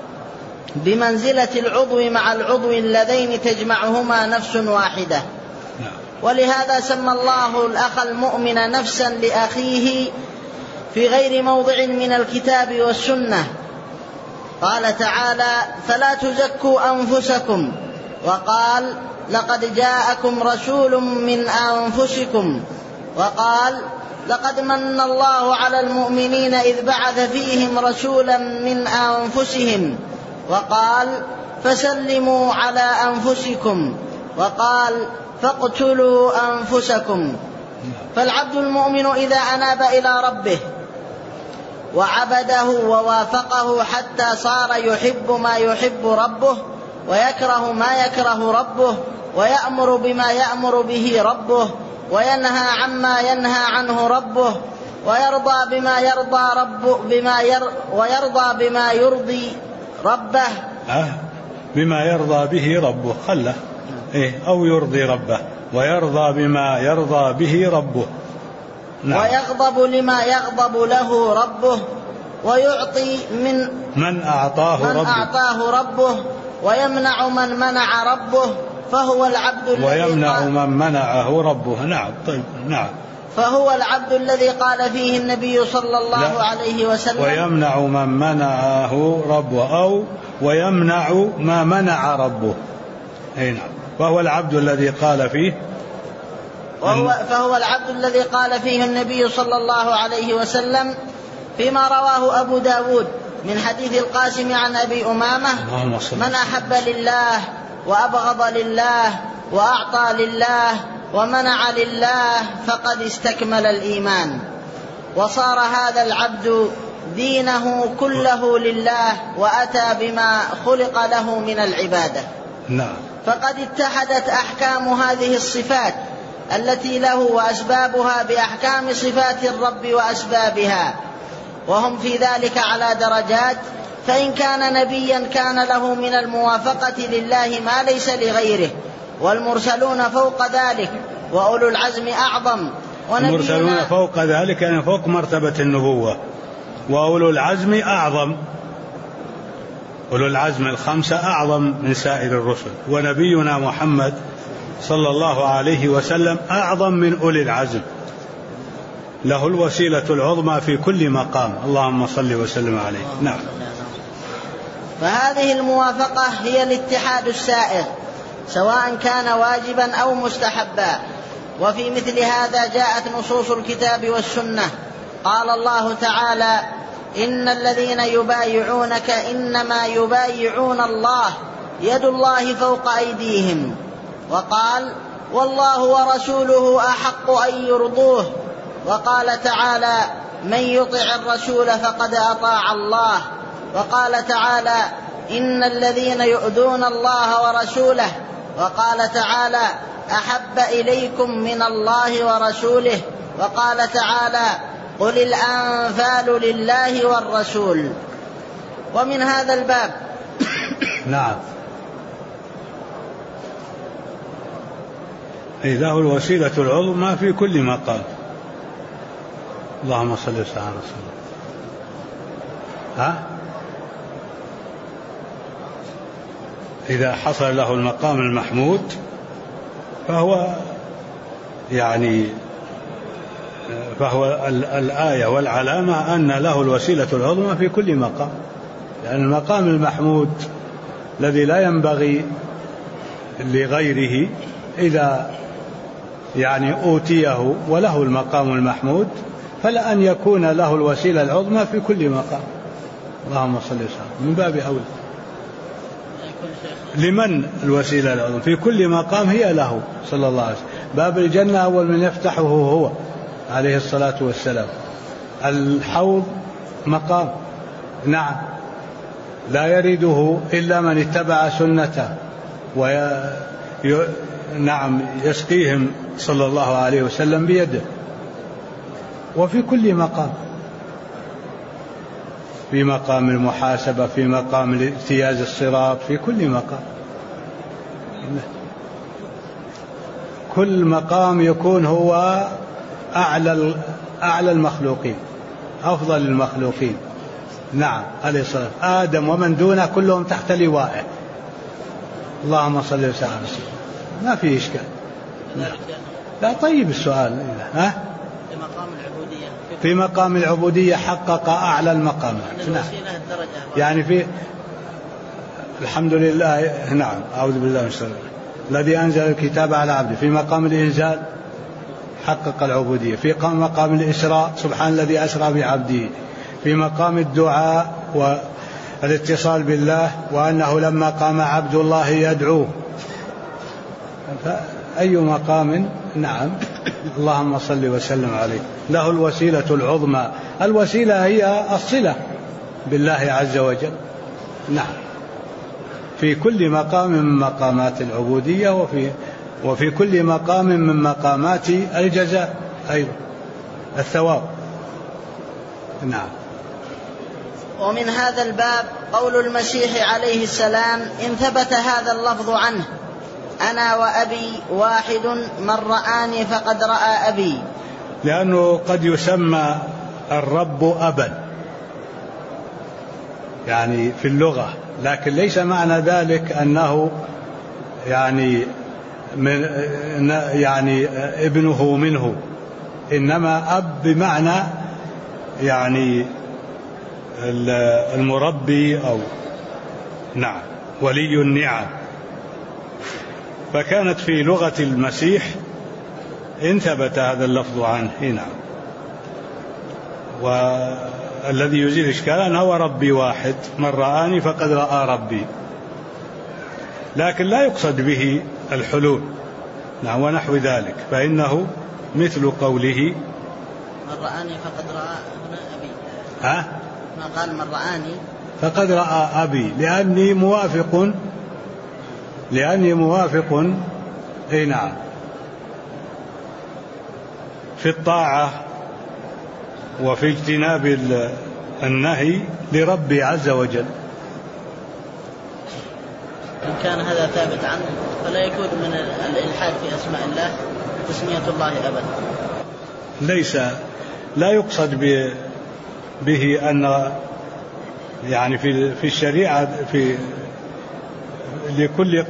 بمنزلة العضو مع العضو اللذين تجمعهما نفس واحدة. ولهذا سمى الله الأخ المؤمن نفسا لأخيه في غير موضع من الكتاب والسنة. قال تعالى: فلا تزكوا أنفسكم، وقال: لقد جاءكم رسول من أنفسكم، وقال: لقد من الله على المؤمنين إذ بعث فيهم رسولا من أنفسهم، وقال: فسلموا على أنفسكم، وقال: فاقتلوا أنفسكم. فالعبد المؤمن إذا أناب إلى ربه وعبده ووافقه حتى صار يحب ما يحب ربه، ويكره ما يكره ربه، ويأمر بما يأمر به ربه، وينهى عما ينهى عنه ربه، ويرضى بما يرضى ويرضى بما يرضي ربه، بما يرضى به ربه، خله أو يرضي ربه، ويرضى بما يرضى به ربه. ويغضب لما يغضب له ربه، ويعطي من أعطاه ربه، ويمنع من منع ربه، فهو العبد من منعه ربه. نعم. طيب، نعم. فهو العبد الذي قال فيه النبي صلى الله عليه وسلم: ويمنع من منعه ربه، أو ويمنع ما منع ربه. نعم. وهو العبد الذي قال فيه فهو العبد الذي قال فيه النبي صلى الله عليه وسلم فيما رواه أبو داود من حديث القاسم عن أبي أمامة: من أحب لله وأبغض لله وأعطى لله ومنع لله فقد استكمل الإيمان. وصار هذا العبد دينه كله لله، وأتى بما خلق له من العبادة. فقد اتحدت أحكام هذه الصفات التي له وأسبابها بأحكام صفات الرب وأسبابها، وهم في ذلك على درجات، فإن كان نبيا كان له من الموافقة لله ما ليس لغيره، والمرسلون فوق ذلك، وأولو العزم أعظم. المرسلون فوق ذلك يعني فوق مرتبة النبوة، وأولو العزم أعظم. أولو العزم الخمسة أعظم من سائر الرسل، ونبينا محمد صلى الله عليه وسلم أعظم من أولي العزم، له الوسيلة العظمى في كل مقام. اللهم صل وسلم عليه. نعم. فهذه الموافقة هي الاتحاد السائر، سواء كان واجبا أو مستحبا. وفي مثل هذا جاءت نصوص الكتاب والسنة. قال الله تعالى: إن الذين يبايعونك إنما يبايعون الله يد الله فوق أيديهم. وقال: والله ورسوله أحق أن يرضوه. وقال تعالى: من يطع الرسول فقد أطاع الله. وقال تعالى: إن الذين يؤذون الله ورسوله. وقال تعالى: أحب إليكم من الله ورسوله. وقال تعالى: قل الأنفال لله والرسول. ومن هذا الباب نعم، له الوسيلة العظمى في كل مقام. اللهم صل وسلم على رسول الله. إذا حصل له المقام المحمود فهو الآية والعلامة أن له الوسيلة العظمى في كل مقام، لأن المقام المحمود الذي لا ينبغي لغيره إذا أوتيه وله المقام المحمود فلا أن يكون له الوسيلة العظمى في كل مقام. اللهم صل وسلم. من باب أولى لمن الوسيلة العظمى في كل مقام هي له صلى الله عليه وسلم. باب الجنة أول من يفتحه هو عليه الصلاة والسلام. الحوض مقام، نعم، لا يريده إلا من اتبع سنته نعم يسقيهم صلى الله عليه وسلم بيده. وفي كل مقام، في مقام المحاسبة، في مقام اجتياز الصراط، في كل مقام، كل مقام يكون هو أعلى المخلوقين، أفضل المخلوقين. نعم عليه الصلاة. آدم ومن دونه كلهم تحت لوائه. اللهم صل وسلم. ما في إشكال. لا طيب السؤال. في مقام العبودية حقق أعلى المقامات. يعني في الحمد لله. نعم أعوذ بالله من الشيطان الذي أنزل الكتاب على عبده. في مقام الإنزال حقق العبودية. في مقام الإسراء سبحان الذي أسرى بعبده. في مقام الدعاء والاتصال بالله وأنه لما قام عبد الله يدعوه. فأي مقام. نعم اللهم صل وسلم عليه. له الوسيلة العظمى. الوسيلة هي الصلة بالله عز وجل. نعم في كل مقام من مقامات العبودية وفي كل مقام من مقامات الجزاء أيضا الثواب. نعم. ومن هذا الباب قول المسيح عليه السلام: إن ثبت هذا اللفظ عنه: أنا وأبي واحد، من رآني فقد رأى أبي. لأنه قد يسمى الرب أبا في اللغة، لكن ليس معنى ذلك أنه ابنه منه، إنما أب بمعنى المربي أو نعم ولي النعم. فكانت في لغة المسيح إن ثبت هذا اللفظ عنه. نعم. والذي يزيل إشكالا أنه ربي واحد، من رآني فقد رأى ربي، لكن لا يقصد به الحلول. نعم ونحو ذلك، فإنه مثل قوله من رآني فقد رأى أبي. ما قال من رآني فقد رأى أبي، لأني موافق نعم في الطاعة وفي اجتناب النهي لربي عز وجل. إن كان هذا ثابت عنه فلا يكون من الإلحاد في أسماء الله تسمية الله أبدا. لا يقصد به أن في الشريعة لكل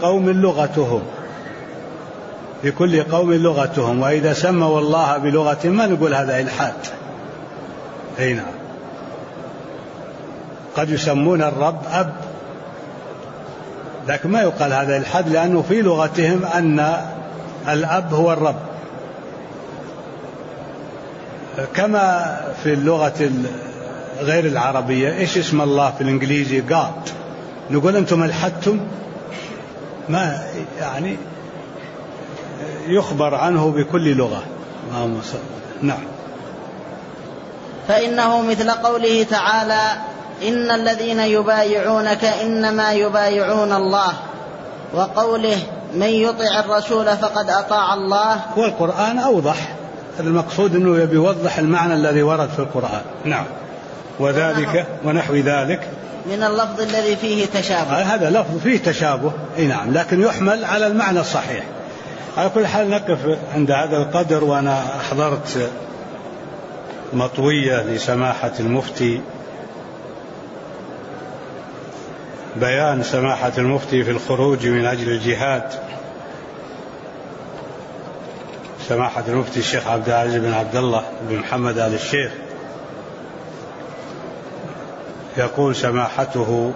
قوم لغتهم، وإذا سموا الله بلغة ما نقول هذا إلحاد. نعم. قد يسمون الرب أب، لكن ما يقال هذا إلحاد، لأنه في لغتهم أن الأب هو الرب. كما في اللغة غير العربية إيش اسم الله في الإنجليزي؟ God. نقول أنتم ألحدتم، ما يخبر عنه بكل لغة. نعم. فإنه مثل قوله تعالى: إن الذين يبايعونك إنما يبايعون الله، وقوله: من يطع الرسول فقد أطاع الله. والقرآن أوضح، المقصود أنه يبي يوضح المعنى الذي ورد في القرآن. نعم. وذلك ونحو ذلك من اللفظ الذي فيه تشابه. هذا لفظ فيه تشابه، نعم، لكن يحمل على المعنى الصحيح. على كل حال نقف عند هذا القدر. وأنا أحضرت مطوية لسماحة المفتي، بيان سماحة المفتي في الخروج من أجل الجهاد. سماحة المفتي الشيخ عبد العزيز بن عبد الله بن محمد آل الشيخ يقول سماحته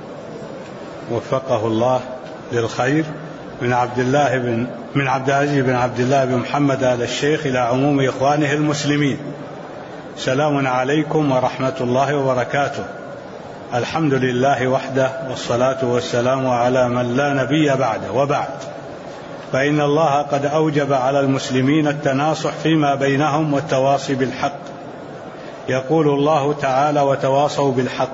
وفقه الله للخير: من عبد العزيز بن عبد الله بن محمد آل الشيخ إلى عموم إخوانه المسلمين: سلام عليكم ورحمة الله وبركاته. الحمد لله وحده، والصلاة والسلام على من لا نبي بعده، وبعد، فإن الله قد أوجب على المسلمين التناصح فيما بينهم والتواصي بالحق. يقول الله تعالى: وتواصوا بالحق.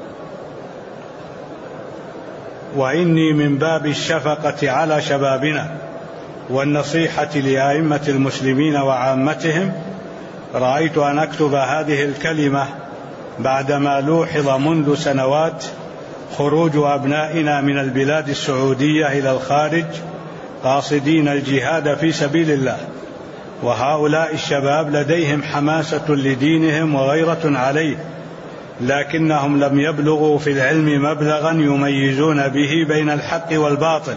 وإني من باب الشفقة على شبابنا والنصيحة لأئمة المسلمين وعامتهم رأيت أن أكتب هذه الكلمة بعدما لوحظ منذ سنوات خروج أبنائنا من البلاد السعودية إلى الخارج قاصدين الجهاد في سبيل الله، وهؤلاء الشباب لديهم حماسة لدينهم وغيرة عليه، لكنهم لم يبلغوا في العلم مبلغا يميزون به بين الحق والباطل،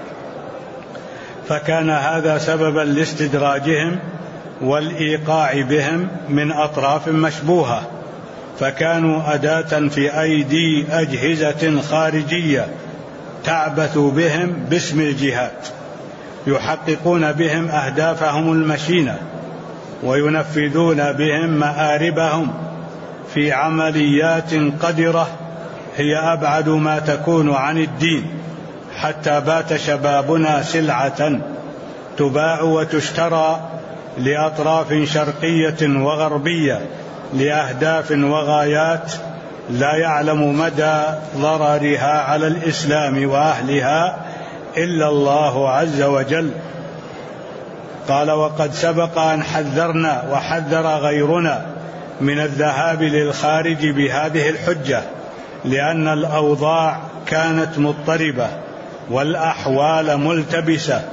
فكان هذا سببا لاستدراجهم والإيقاع بهم من أطراف مشبوهة، فكانوا أداة في أيدي أجهزة خارجية تعبث بهم باسم الجهاد، يحققون بهم أهدافهم المشينة وينفذون بهم مآربهم في عمليات قذرة هي أبعد ما تكون عن الدين، حتى بات شبابنا سلعة تباع وتشترى لأطراف شرقية وغربية لأهداف وغايات لا يعلم مدى ضررها على الإسلام وأهلها إلا الله عز وجل. قال: وقد سبق أن حذرنا وحذر غيرنا من الذهاب للخارج بهذه الحجة، لأن الأوضاع كانت مضطربة والأحوال ملتبسة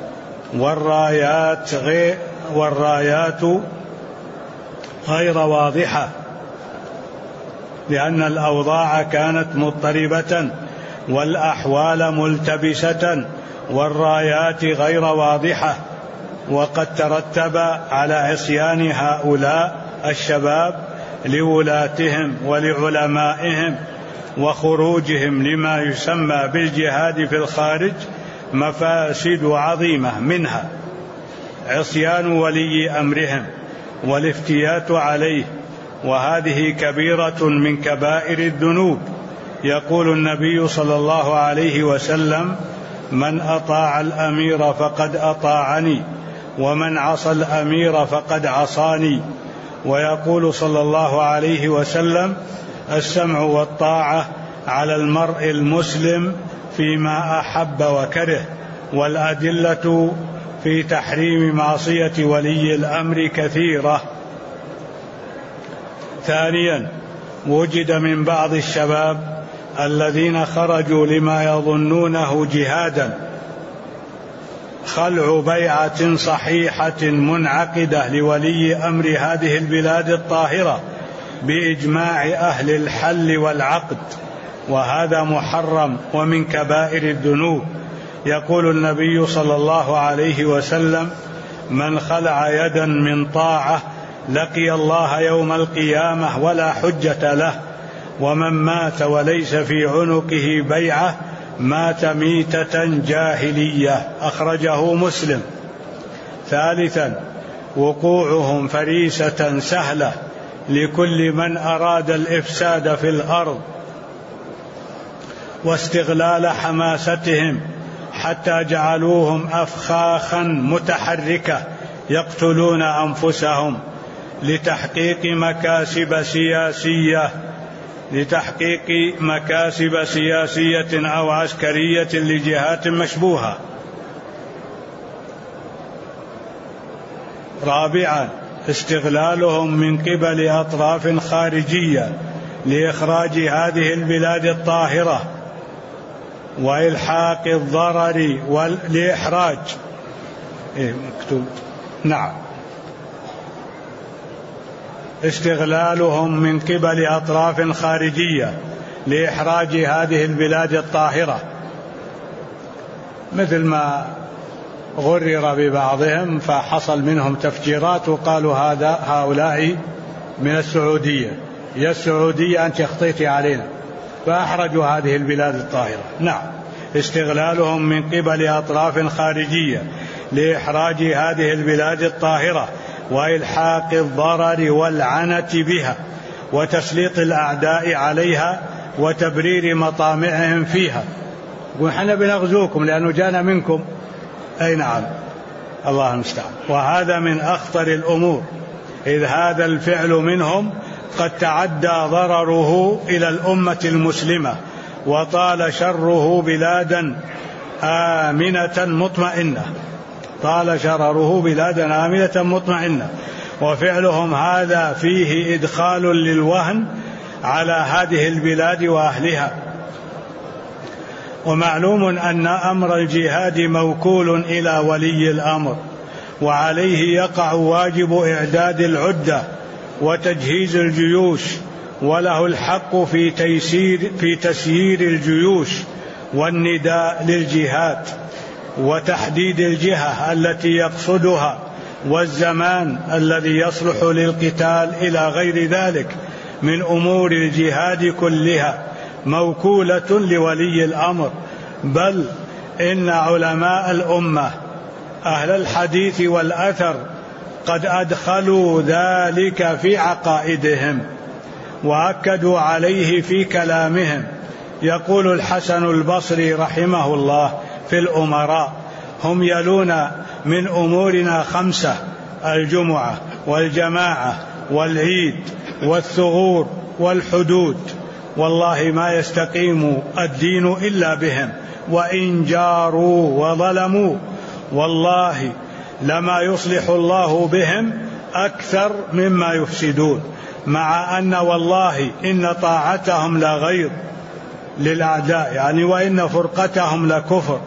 والرايات غير واضحة، لأن الأوضاع كانت مضطربة والأحوال ملتبسة والرايات غير واضحة، وقد ترتب على عصيان هؤلاء الشباب لولاتهم ولعلمائهم وخروجهم لما يسمى بالجهاد في الخارج مفاسد عظيمة، منها عصيان ولي أمرهم والافتيات عليه، وهذه كبيرة من كبائر الذنوب. يقول النبي صلى الله عليه وسلم: من أطاع الأمير فقد أطاعني، ومن عصى الأمير فقد عصاني. ويقول صلى الله عليه وسلم: السمع والطاعة على المرء المسلم فيما أحب وكره، والأدلة في تحريم معصية ولي الأمر كثيرة. ثانيا، وجد من بعض الشباب الذين خرجوا لما يظنونه جهادا خلع بيعة صحيحة منعقدة لولي أمر هذه البلاد الطاهرة بإجماع أهل الحل والعقد، وهذا محرم ومن كبائر الذنوب. يقول النبي صلى الله عليه وسلم: من خلع يدا من طاعة لقي الله يوم القيامة ولا حجة له، ومن مات وليس في عنقه بيعة مات ميتة جاهلية. أخرجه مسلم. ثالثا، وقوعهم فريسة سهلة لكل من أراد الإفساد في الأرض واستغلال حماستهم حتى جعلوهم أفخاخا متحركة يقتلون أنفسهم لتحقيق مكاسب سياسية أو عسكرية لجهات مشبوهة. رابعا استغلالهم من قبل أطراف خارجية لإخراج هذه البلاد الطاهرة وإلحاق الضرر لإحراج استغلالهم من قبل أطراف خارجية لإحراج هذه البلاد الطاهرة، مثل ما غرر ببعضهم فحصل منهم تفجيرات وقالوا هؤلاء من السعودية، يا السعودية أنت اخطيتي علينا، فأحرجوا هذه البلاد الطاهرة. نعم، استغلالهم من قبل أطراف خارجية لإحراج هذه البلاد الطاهرة وإلحاق الضرر والعنة بها وتسليط الأعداء عليها وتبرير مطامعهم فيها. ونحن بنغزوكم لأنه جانا منكم. أي نعم، الله المستعان. وهذا من أخطر الأمور، إذ هذا الفعل منهم قد تعدى ضرره إلى الأمة المسلمة وطال شره بلادا آمنة مطمئنة، وفعلهم هذا فيه إدخال للوهن على هذه البلاد وأهلها. ومعلوم أن أمر الجهاد موكول إلى ولي الأمر، وعليه يقع واجب إعداد العدة وتجهيز الجيوش، وله الحق في تسيير الجيوش والنداء للجهاد وتحديد الجهة التي يقصدها والزمان الذي يصلح للقتال إلى غير ذلك من أمور الجهاد كلها موكولة لولي الأمر. بل إن علماء الأمة أهل الحديث والأثر قد أدخلوا ذلك في عقائدهم وأكدوا عليه في كلامهم. يقول الحسن البصري رحمه الله في الأمراء: هم يلون من أمورنا 5: الجمعة والجماعة والعيد والثغور والحدود، والله ما يستقيم الدين إلا بهم، وإن جاروا وظلموا والله لما يصلح الله بهم أكثر مما يفسدون، مع أن والله إن طاعتهم لغير للأعداء، يعني وإن فرقتهم لكفر.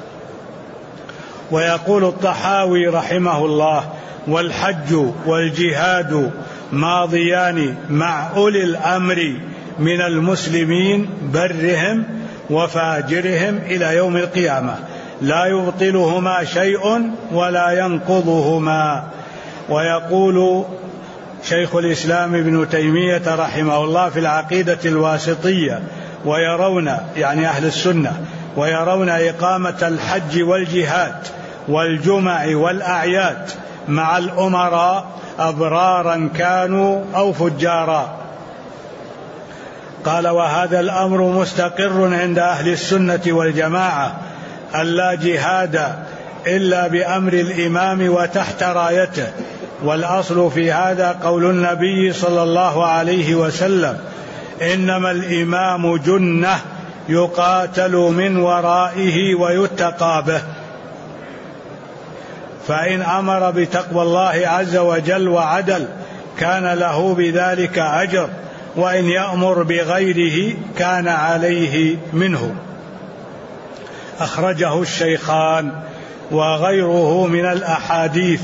ويقول الطحاوي رحمه الله: والحج والجهاد ماضيان مع أولي الأمر من المسلمين برهم وفاجرهم إلى يوم القيامة، لا يبطلهما شيء ولا ينقضهما. ويقول شيخ الإسلام ابن تيمية رحمه الله في العقيدة الواسطية: ويرون، يعني أهل السنة، ويرون إقامة الحج والجهاد والجمع والأعياد مع الأمراء أبرارا كانوا أو فجارا. قال: وهذا الأمر مستقر عند أهل السنة والجماعة، ألا جهاد إلا بأمر الإمام وتحت رايته. والأصل في هذا قول النبي صلى الله عليه وسلم: إنما الإمام جنة يقاتل من ورائه ويتقى به. فإن أمر بتقوى الله عز وجل وعدل كان له بذلك أجر، وإن يأمر بغيره كان عليه منه. أخرجه الشيخان وغيره من الأحاديث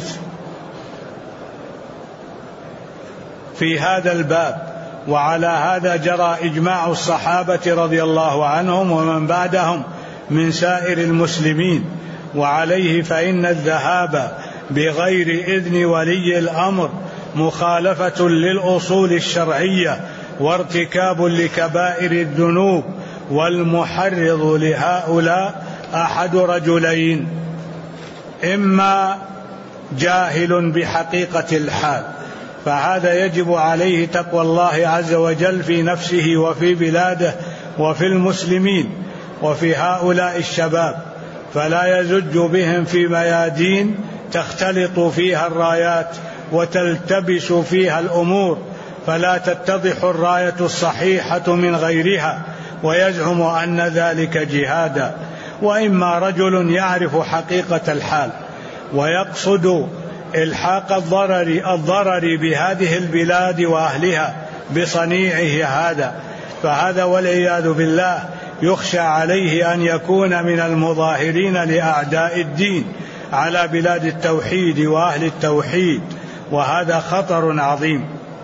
في هذا الباب. وعلى هذا جرى إجماع الصحابة رضي الله عنهم ومن بعدهم من سائر المسلمين، وعليه فإن الذهاب بغير إذن ولي الأمر مخالفة للأصول الشرعية وارتكاب لكبائر الذنوب، والمحرض لهؤلاء أحد رجلين: إما جاهل بحقيقة الحال، فهذا يجب عليه تقوى الله عز وجل في نفسه وفي بلاده وفي المسلمين وفي هؤلاء الشباب، فلا يزج بهم في ميادين تختلط فيها الرايات وتلتبس فيها الأمور، فلا تتضح الراية الصحيحة من غيرها ويزعم أن ذلك جهادا. وإما رجل يعرف حقيقة الحال ويقصد إلحاق الضرر بهذه البلاد وأهلها بصنيعه هذا، فهذا والعياذ بالله يخشى عليه أن يكون من المظاهرين لأعداء الدين على بلاد التوحيد وأهل التوحيد، وهذا خطر عظيم.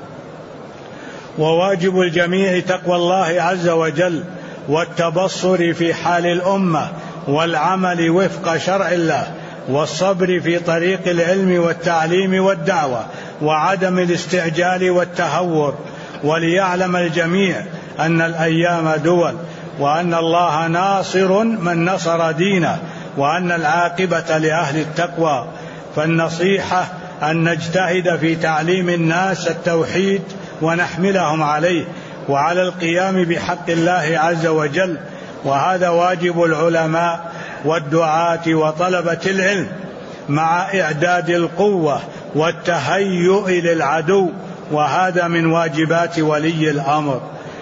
وواجب الجميع تقوى الله عز وجل والتبصر في حال الأمة والعمل وفق شرع الله والصبر في طريق العلم والتعليم والدعوة وعدم الاستعجال والتهور. وليعلم الجميع أن الأيام دول، وأن الله ناصر من نصر دينه، وأن العاقبة لأهل التقوى. فالنصيحة أن نجتهد في تعليم الناس التوحيد ونحملهم عليه وعلى القيام بحق الله عز وجل، وهذا واجب العلماء والدعاة وطلبة العلم، مع إعداد القوة والتهيؤ للعدو، وهذا من واجبات ولي الأمر.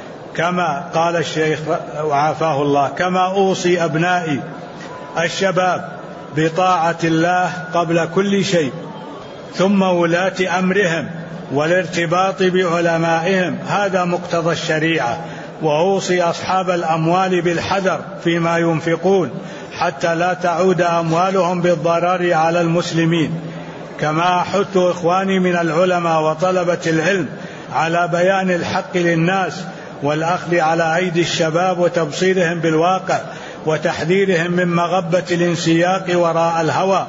كما قال الشيخ وعافاه الله: كما أوصي أبنائي الشباب بطاعة الله قبل كل شيء، ثم ولاة أمرهم والارتباط بعلمائهم، هذا مقتضى الشريعة. وأوصي أصحاب الأموال بالحذر فيما ينفقون حتى لا تعود أموالهم بالضرر على المسلمين. كما أحث إخواني من العلماء وطلبة العلم على بيان الحق للناس والأخذ على أيدي الشباب وتبصيرهم بالواقع وتحذيرهم من مغبة الانسياق وراء الهوى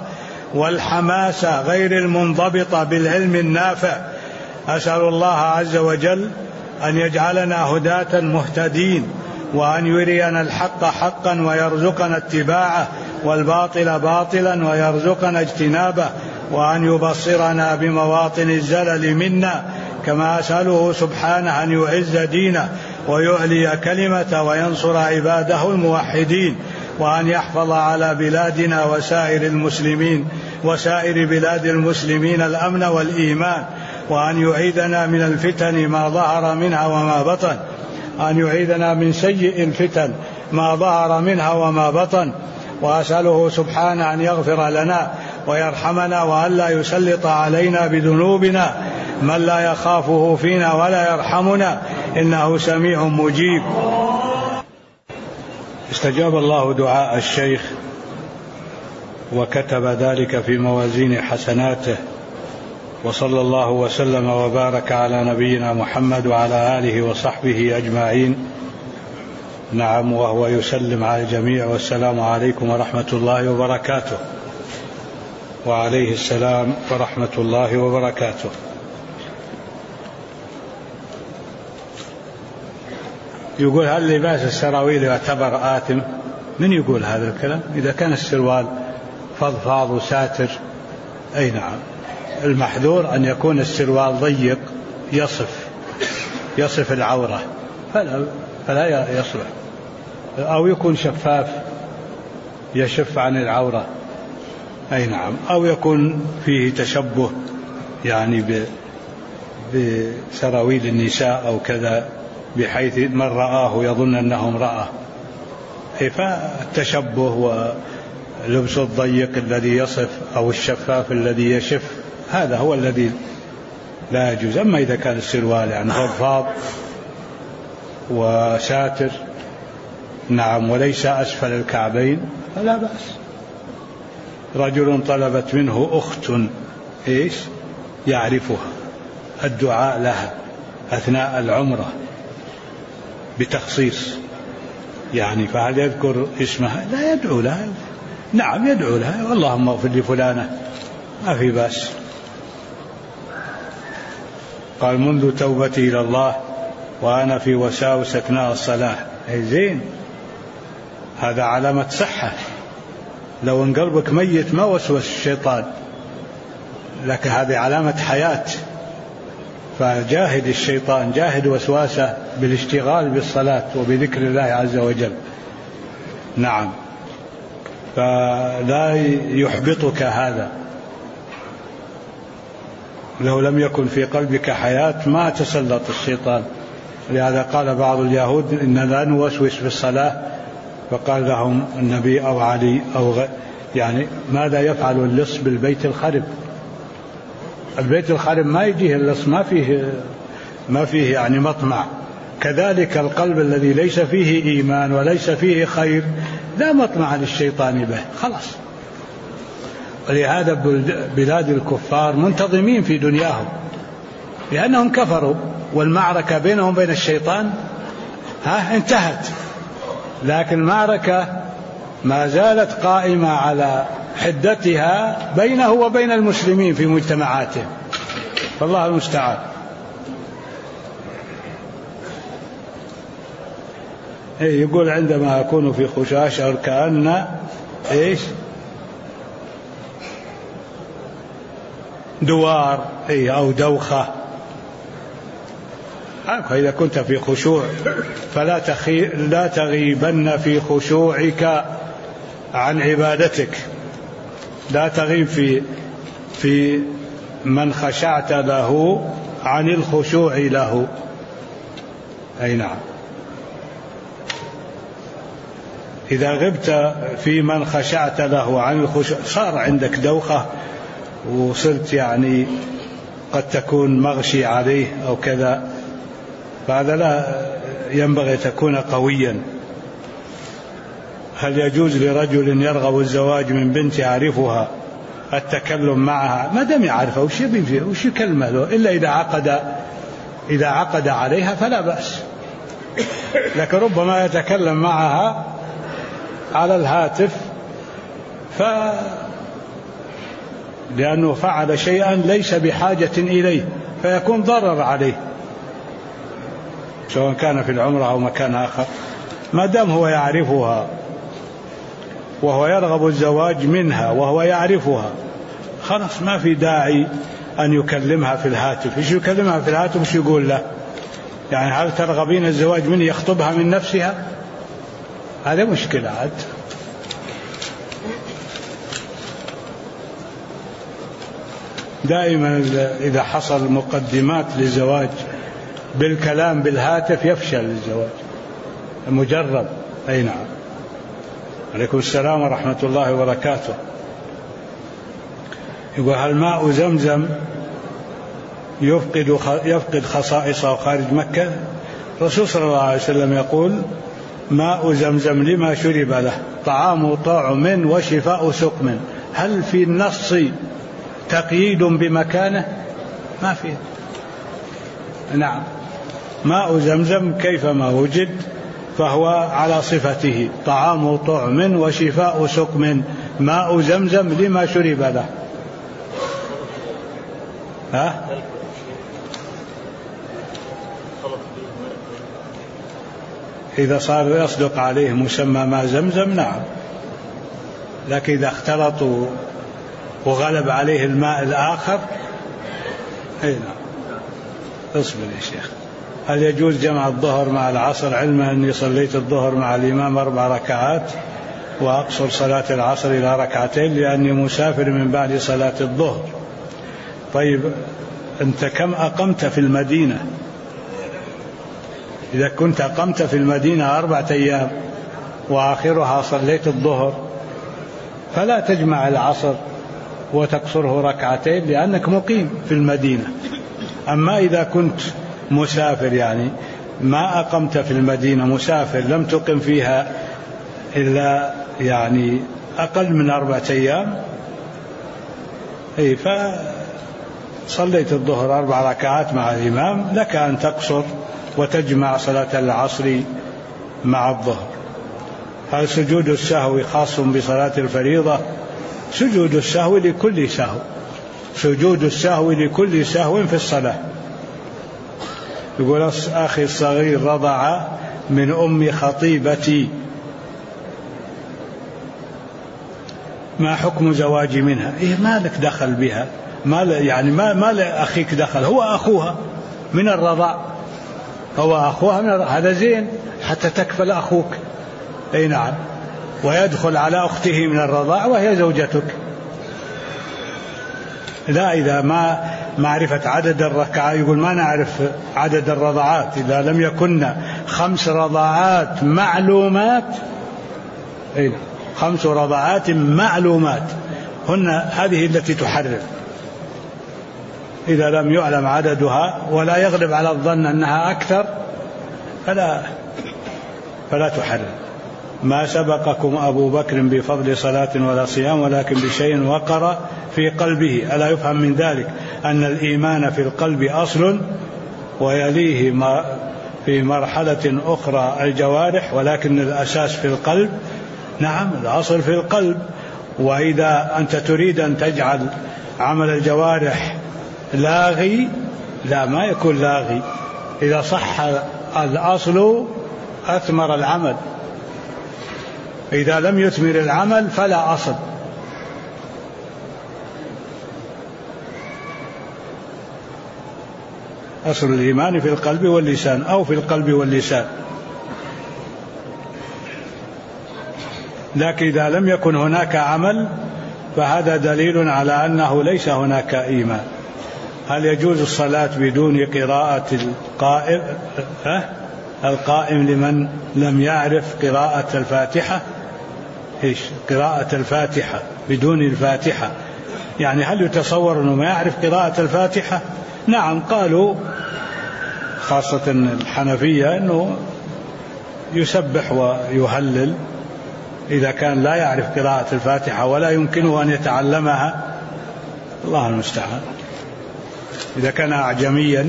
والحماسة غير المنضبطة بالعلم النافع. أسأل الله عز وجل أن يجعلنا هداة مهتدين، وأن يرينا الحق حقا ويرزقنا اتباعه، والباطل باطلا ويرزقنا اجتنابه، وأن يبصرنا بمواطن الزلل منا. كما أسأله سبحانه أن يعز دينه ويعلي كلمته وينصر عباده الموحدين، وأن يحفظ على بلادنا وسائر المسلمين وسائر بلاد المسلمين الأمن والإيمان، وأن يعيذنا من الفتن ما ظهر منها وما بطن، أن يعيذنا من سيء الفتن ما ظهر منها وما بطن. وأسأله سبحانه أن يغفر لنا ويرحمنا، وأن لا يسلط علينا بذنوبنا من لا يخافه فينا ولا يرحمنا، إنه سميع مجيب. استجاب الله دعاء الشيخ وكتب ذلك في موازين حسناته، وصلى الله وسلم وبارك على نبينا محمد وعلى آله وصحبه أجمعين. نعم، وهو يسلم على الجميع: والسلام عليكم ورحمة الله وبركاته. وعليه السلام ورحمة الله وبركاته. يقول: هل لباس السراويل يعتبر آثم؟ من يقول هذا الكلام؟ إذا كان السروال فضفاض وساتر، أي نعم. المحذور أن يكون السروال ضيق يصف العورة، فلا يصلح، أو يكون شفاف يشف عن العورة، أي نعم، أو يكون فيه تشبه يعني بسراويل النساء أو كذا، بحيث من رآه يظن أنه امرأة. فالتشبه ولبس الضيق الذي يصف أو الشفاف الذي يشف، هذا هو الذي لا يجوز. أما إذا كان السروال يعني فضفاض وساتر، نعم، وليس أسفل الكعبين، فلا بأس. رجل طلبت منه أخت يعرفها الدعاء لها أثناء العمرة بتخصيص، يعني فهل يذكر اسمها؟ لا، يدعو لها. نعم، يدعو لها: اللهم اغفر لفلانة، ما في بأس. قال: منذ توبتي إلى الله وأنا في وساوس أثناء الصلاة. أي زين، هذا علامة صحة. لو ان قلبك ميت ما وسوس الشيطان، لكن هذه علامة حياة. فجاهد الشيطان، جاهد وسواسه بالاشتغال بالصلاة وبذكر الله عز وجل. نعم. فلا يحبطك هذا. لو لم يكن في قلبك حياة ما تسلط الشيطان. لهذا قال بعض اليهود إن لا نوسوس في الصلاة، فقال لهم النبي أو علي يعني ماذا يفعل اللص بالبيت الخرب؟ البيت الخرب ما يجيه اللص، ما فيه يعني مطمع. كذلك القلب الذي ليس فيه إيمان وليس فيه خير لا مطمع للشيطان به، خلاص. ولهذا بلاد الكفار منتظمين في دنياهم لأنهم كفروا، والمعركة بينهم وبين الشيطان انتهت، لكن المعركة ما زالت قائمة على حدتها بينه وبين المسلمين في مجتمعاتهم، فالله المستعان. يقول عندما أكون في خشوع أشعر كأن دوار أو دوخة. إذا كنت في خشوع فلا تغيبن في خشوعك عن عبادتك، لا تغيب في من خشعت له عن الخشوع له. أي نعم، إذا غبت في من خشعت له عن الخشوع صار عندك دوخة وصرت يعني قد تكون مغشي عليه أو كذا، فهذا لا ينبغي تكون قويا. هل يجوز لرجل يرغب الزواج من بنت يعرفها التكلم معها؟ ما دام يعرفها وش يكلمه له إلا إذا عقد عليها فلا بأس، لكن ربما يتكلم معها على الهاتف لأنه فعل شيئا ليس بحاجة إليه فيكون ضرر عليه، سواء كان في العمرة أو مكان آخر. ما دام هو يعرفها وهو يرغب الزواج منها وهو يعرفها خلاص ما في داعي أن يكلمها في الهاتف. إيش يكلمها في الهاتف؟ إيش يقول له؟ يعني هل ترغبين الزواج مني؟ يخطبها من نفسها؟ هذا مشكلة عاد. دائما إذا حصل مقدمات للزواج بالكلام بالهاتف يفشل الزواج مجرد. أي نعم. عليكم السلام ورحمة الله وبركاته. يقول هل ماء زمزم يفقد خصائصه خارج مكة؟ الرسول صلى الله عليه وسلم يقول ماء زمزم لما شرب له طعام طعم وشفاء سقم. هل في النص تقييد بمكانه؟ ما فيه. نعم، ماء زمزم كيفما وجد فهو على صفته طعام طعم وشفاء سقم. ماء زمزم لما شرب له. إذا صار يصدق عليه مسمى ماء زمزم نعم، لكن إذا اختلطوا وغلب عليه الماء الآخر أي نعم. اصبر يا شيخ. هل يجوز جمع الظهر مع العصر؟ علما أني صليت الظهر مع الإمام 4 ركعات وأقصر صلاة العصر إلى 2 ركعتين لأني مسافر من بعد صلاة الظهر. طيب أنت كم أقمت في المدينة؟ إذا كنت أقمت في المدينة 4 أيام وآخرها صليت الظهر فلا تجمع العصر وتقصره 2 ركعتين لأنك مقيم في المدينة. أما إذا كنت مسافر يعني ما أقمت في المدينة، مسافر لم تقم فيها إلا يعني أقل من 4 أيام، فصليت الظهر 4 ركعات مع الإمام، لك أن تقصر وتجمع صلاة العصر مع الظهر. هل سجود السهو خاص بصلاة الفريضة؟ سجود السهو لكل سهو، سجود السهو لكل سهو في الصلاة. يقول أخي الصغير رضع من أم خطيبتي، ما حكم زواجي منها؟ ما لك دخل بها، ما لأخيك دخل، هو أخوها من الرضاع، هو أخوها من الرضاع، هذا زين حتى تكفل أخوك. أي نعم، ويدخل على أخته من الرضاع وهي زوجتك. لا، إذا ما معرفة عدد الركعات، يقول ما نعرف عدد الرضعات، إذا لم يكن 5 رضعات معلومات، 5 رضعات معلومات هن هذه التي تحرم. إذا لم يعلم عددها ولا يغلب على الظن أنها أكثر فلا تحرم. ما سبقكم أبو بكر بفضل صلاة ولا صيام ولكن بشيء وقر في قلبه. ألا يفهم من ذلك أن الإيمان في القلب أصل ويليه في مرحلة أخرى الجوارح، ولكن الأساس في القلب. نعم، الأصل في القلب. وإذا أنت تريد أن تجعل عمل الجوارح لاغي، لا، ما يكون لاغي. إذا صح الأصل أثمر العمل، إذا لم يثمر العمل فلا أصل. أصل الإيمان في القلب واللسان، أو في القلب واللسان. لكن إذا لم يكن هناك عمل فهذا دليل على أنه ليس هناك إيمان. هل يجوز الصلاة بدون قراءة القائم لمن لم يعرف قراءة الفاتحة؟ قراءة الفاتحة بدون الفاتحة، يعني هل يتصور أنه ما يعرف قراءة الفاتحة؟ نعم، قالوا خاصة الحنفية أنه يسبح ويهلل إذا كان لا يعرف قراءة الفاتحة ولا يمكنه أن يتعلمها. الله المستعان. إذا كان أعجميا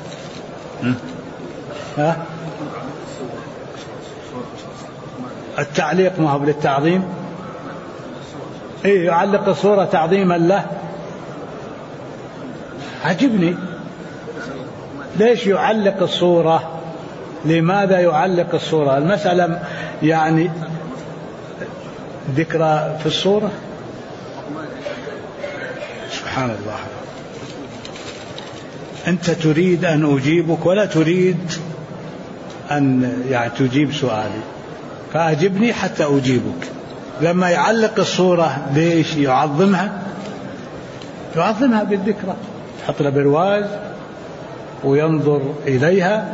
التعليق ما هو للتعظيم. يعلق الصورة تعظيما له. عجبني ليش يعلق الصورة؟ لماذا يعلق الصورة؟ المسألة يعني ذكرى في الصورة. سبحان الله. أنت تريد أن أجيبك ولا تريد أن يعني تجيب سؤالي، فأجبني حتى أجيبك. لما يعلق الصورة ليش يعظمها؟ يعظمها بالذكرى، يحط له برواز وينظر إليها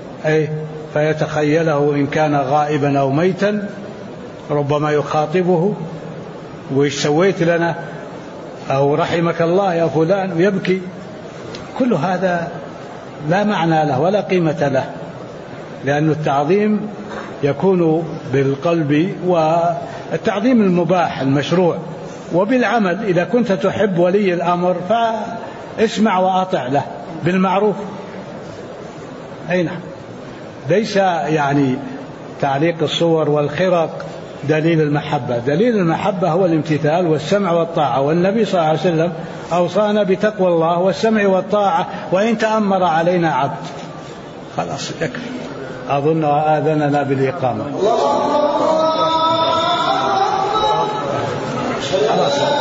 فيتخيله إن كان غائبا أو ميتا، ربما يخاطبه وإيش سويت لنا، أو رحمك الله يا فلان، ويبكي. كل هذا لا معنى له ولا قيمة له، لأن التعظيم يكون بالقلب، والتعظيم المباح المشروع، وبالعمل. إذا كنت تحب ولي الأمر فاسمع وأطع له بالمعروف. نعم، ليس يعني تعليق الصور والخرق دليل المحبة. دليل المحبة هو الامتثال والسمع والطاعة، والنبي صلى الله عليه وسلم أوصانا بتقوى الله والسمع والطاعة وإن تأمر علينا عبد. خلاص يكفي. أظن آذننا بالإقامة. خلاص.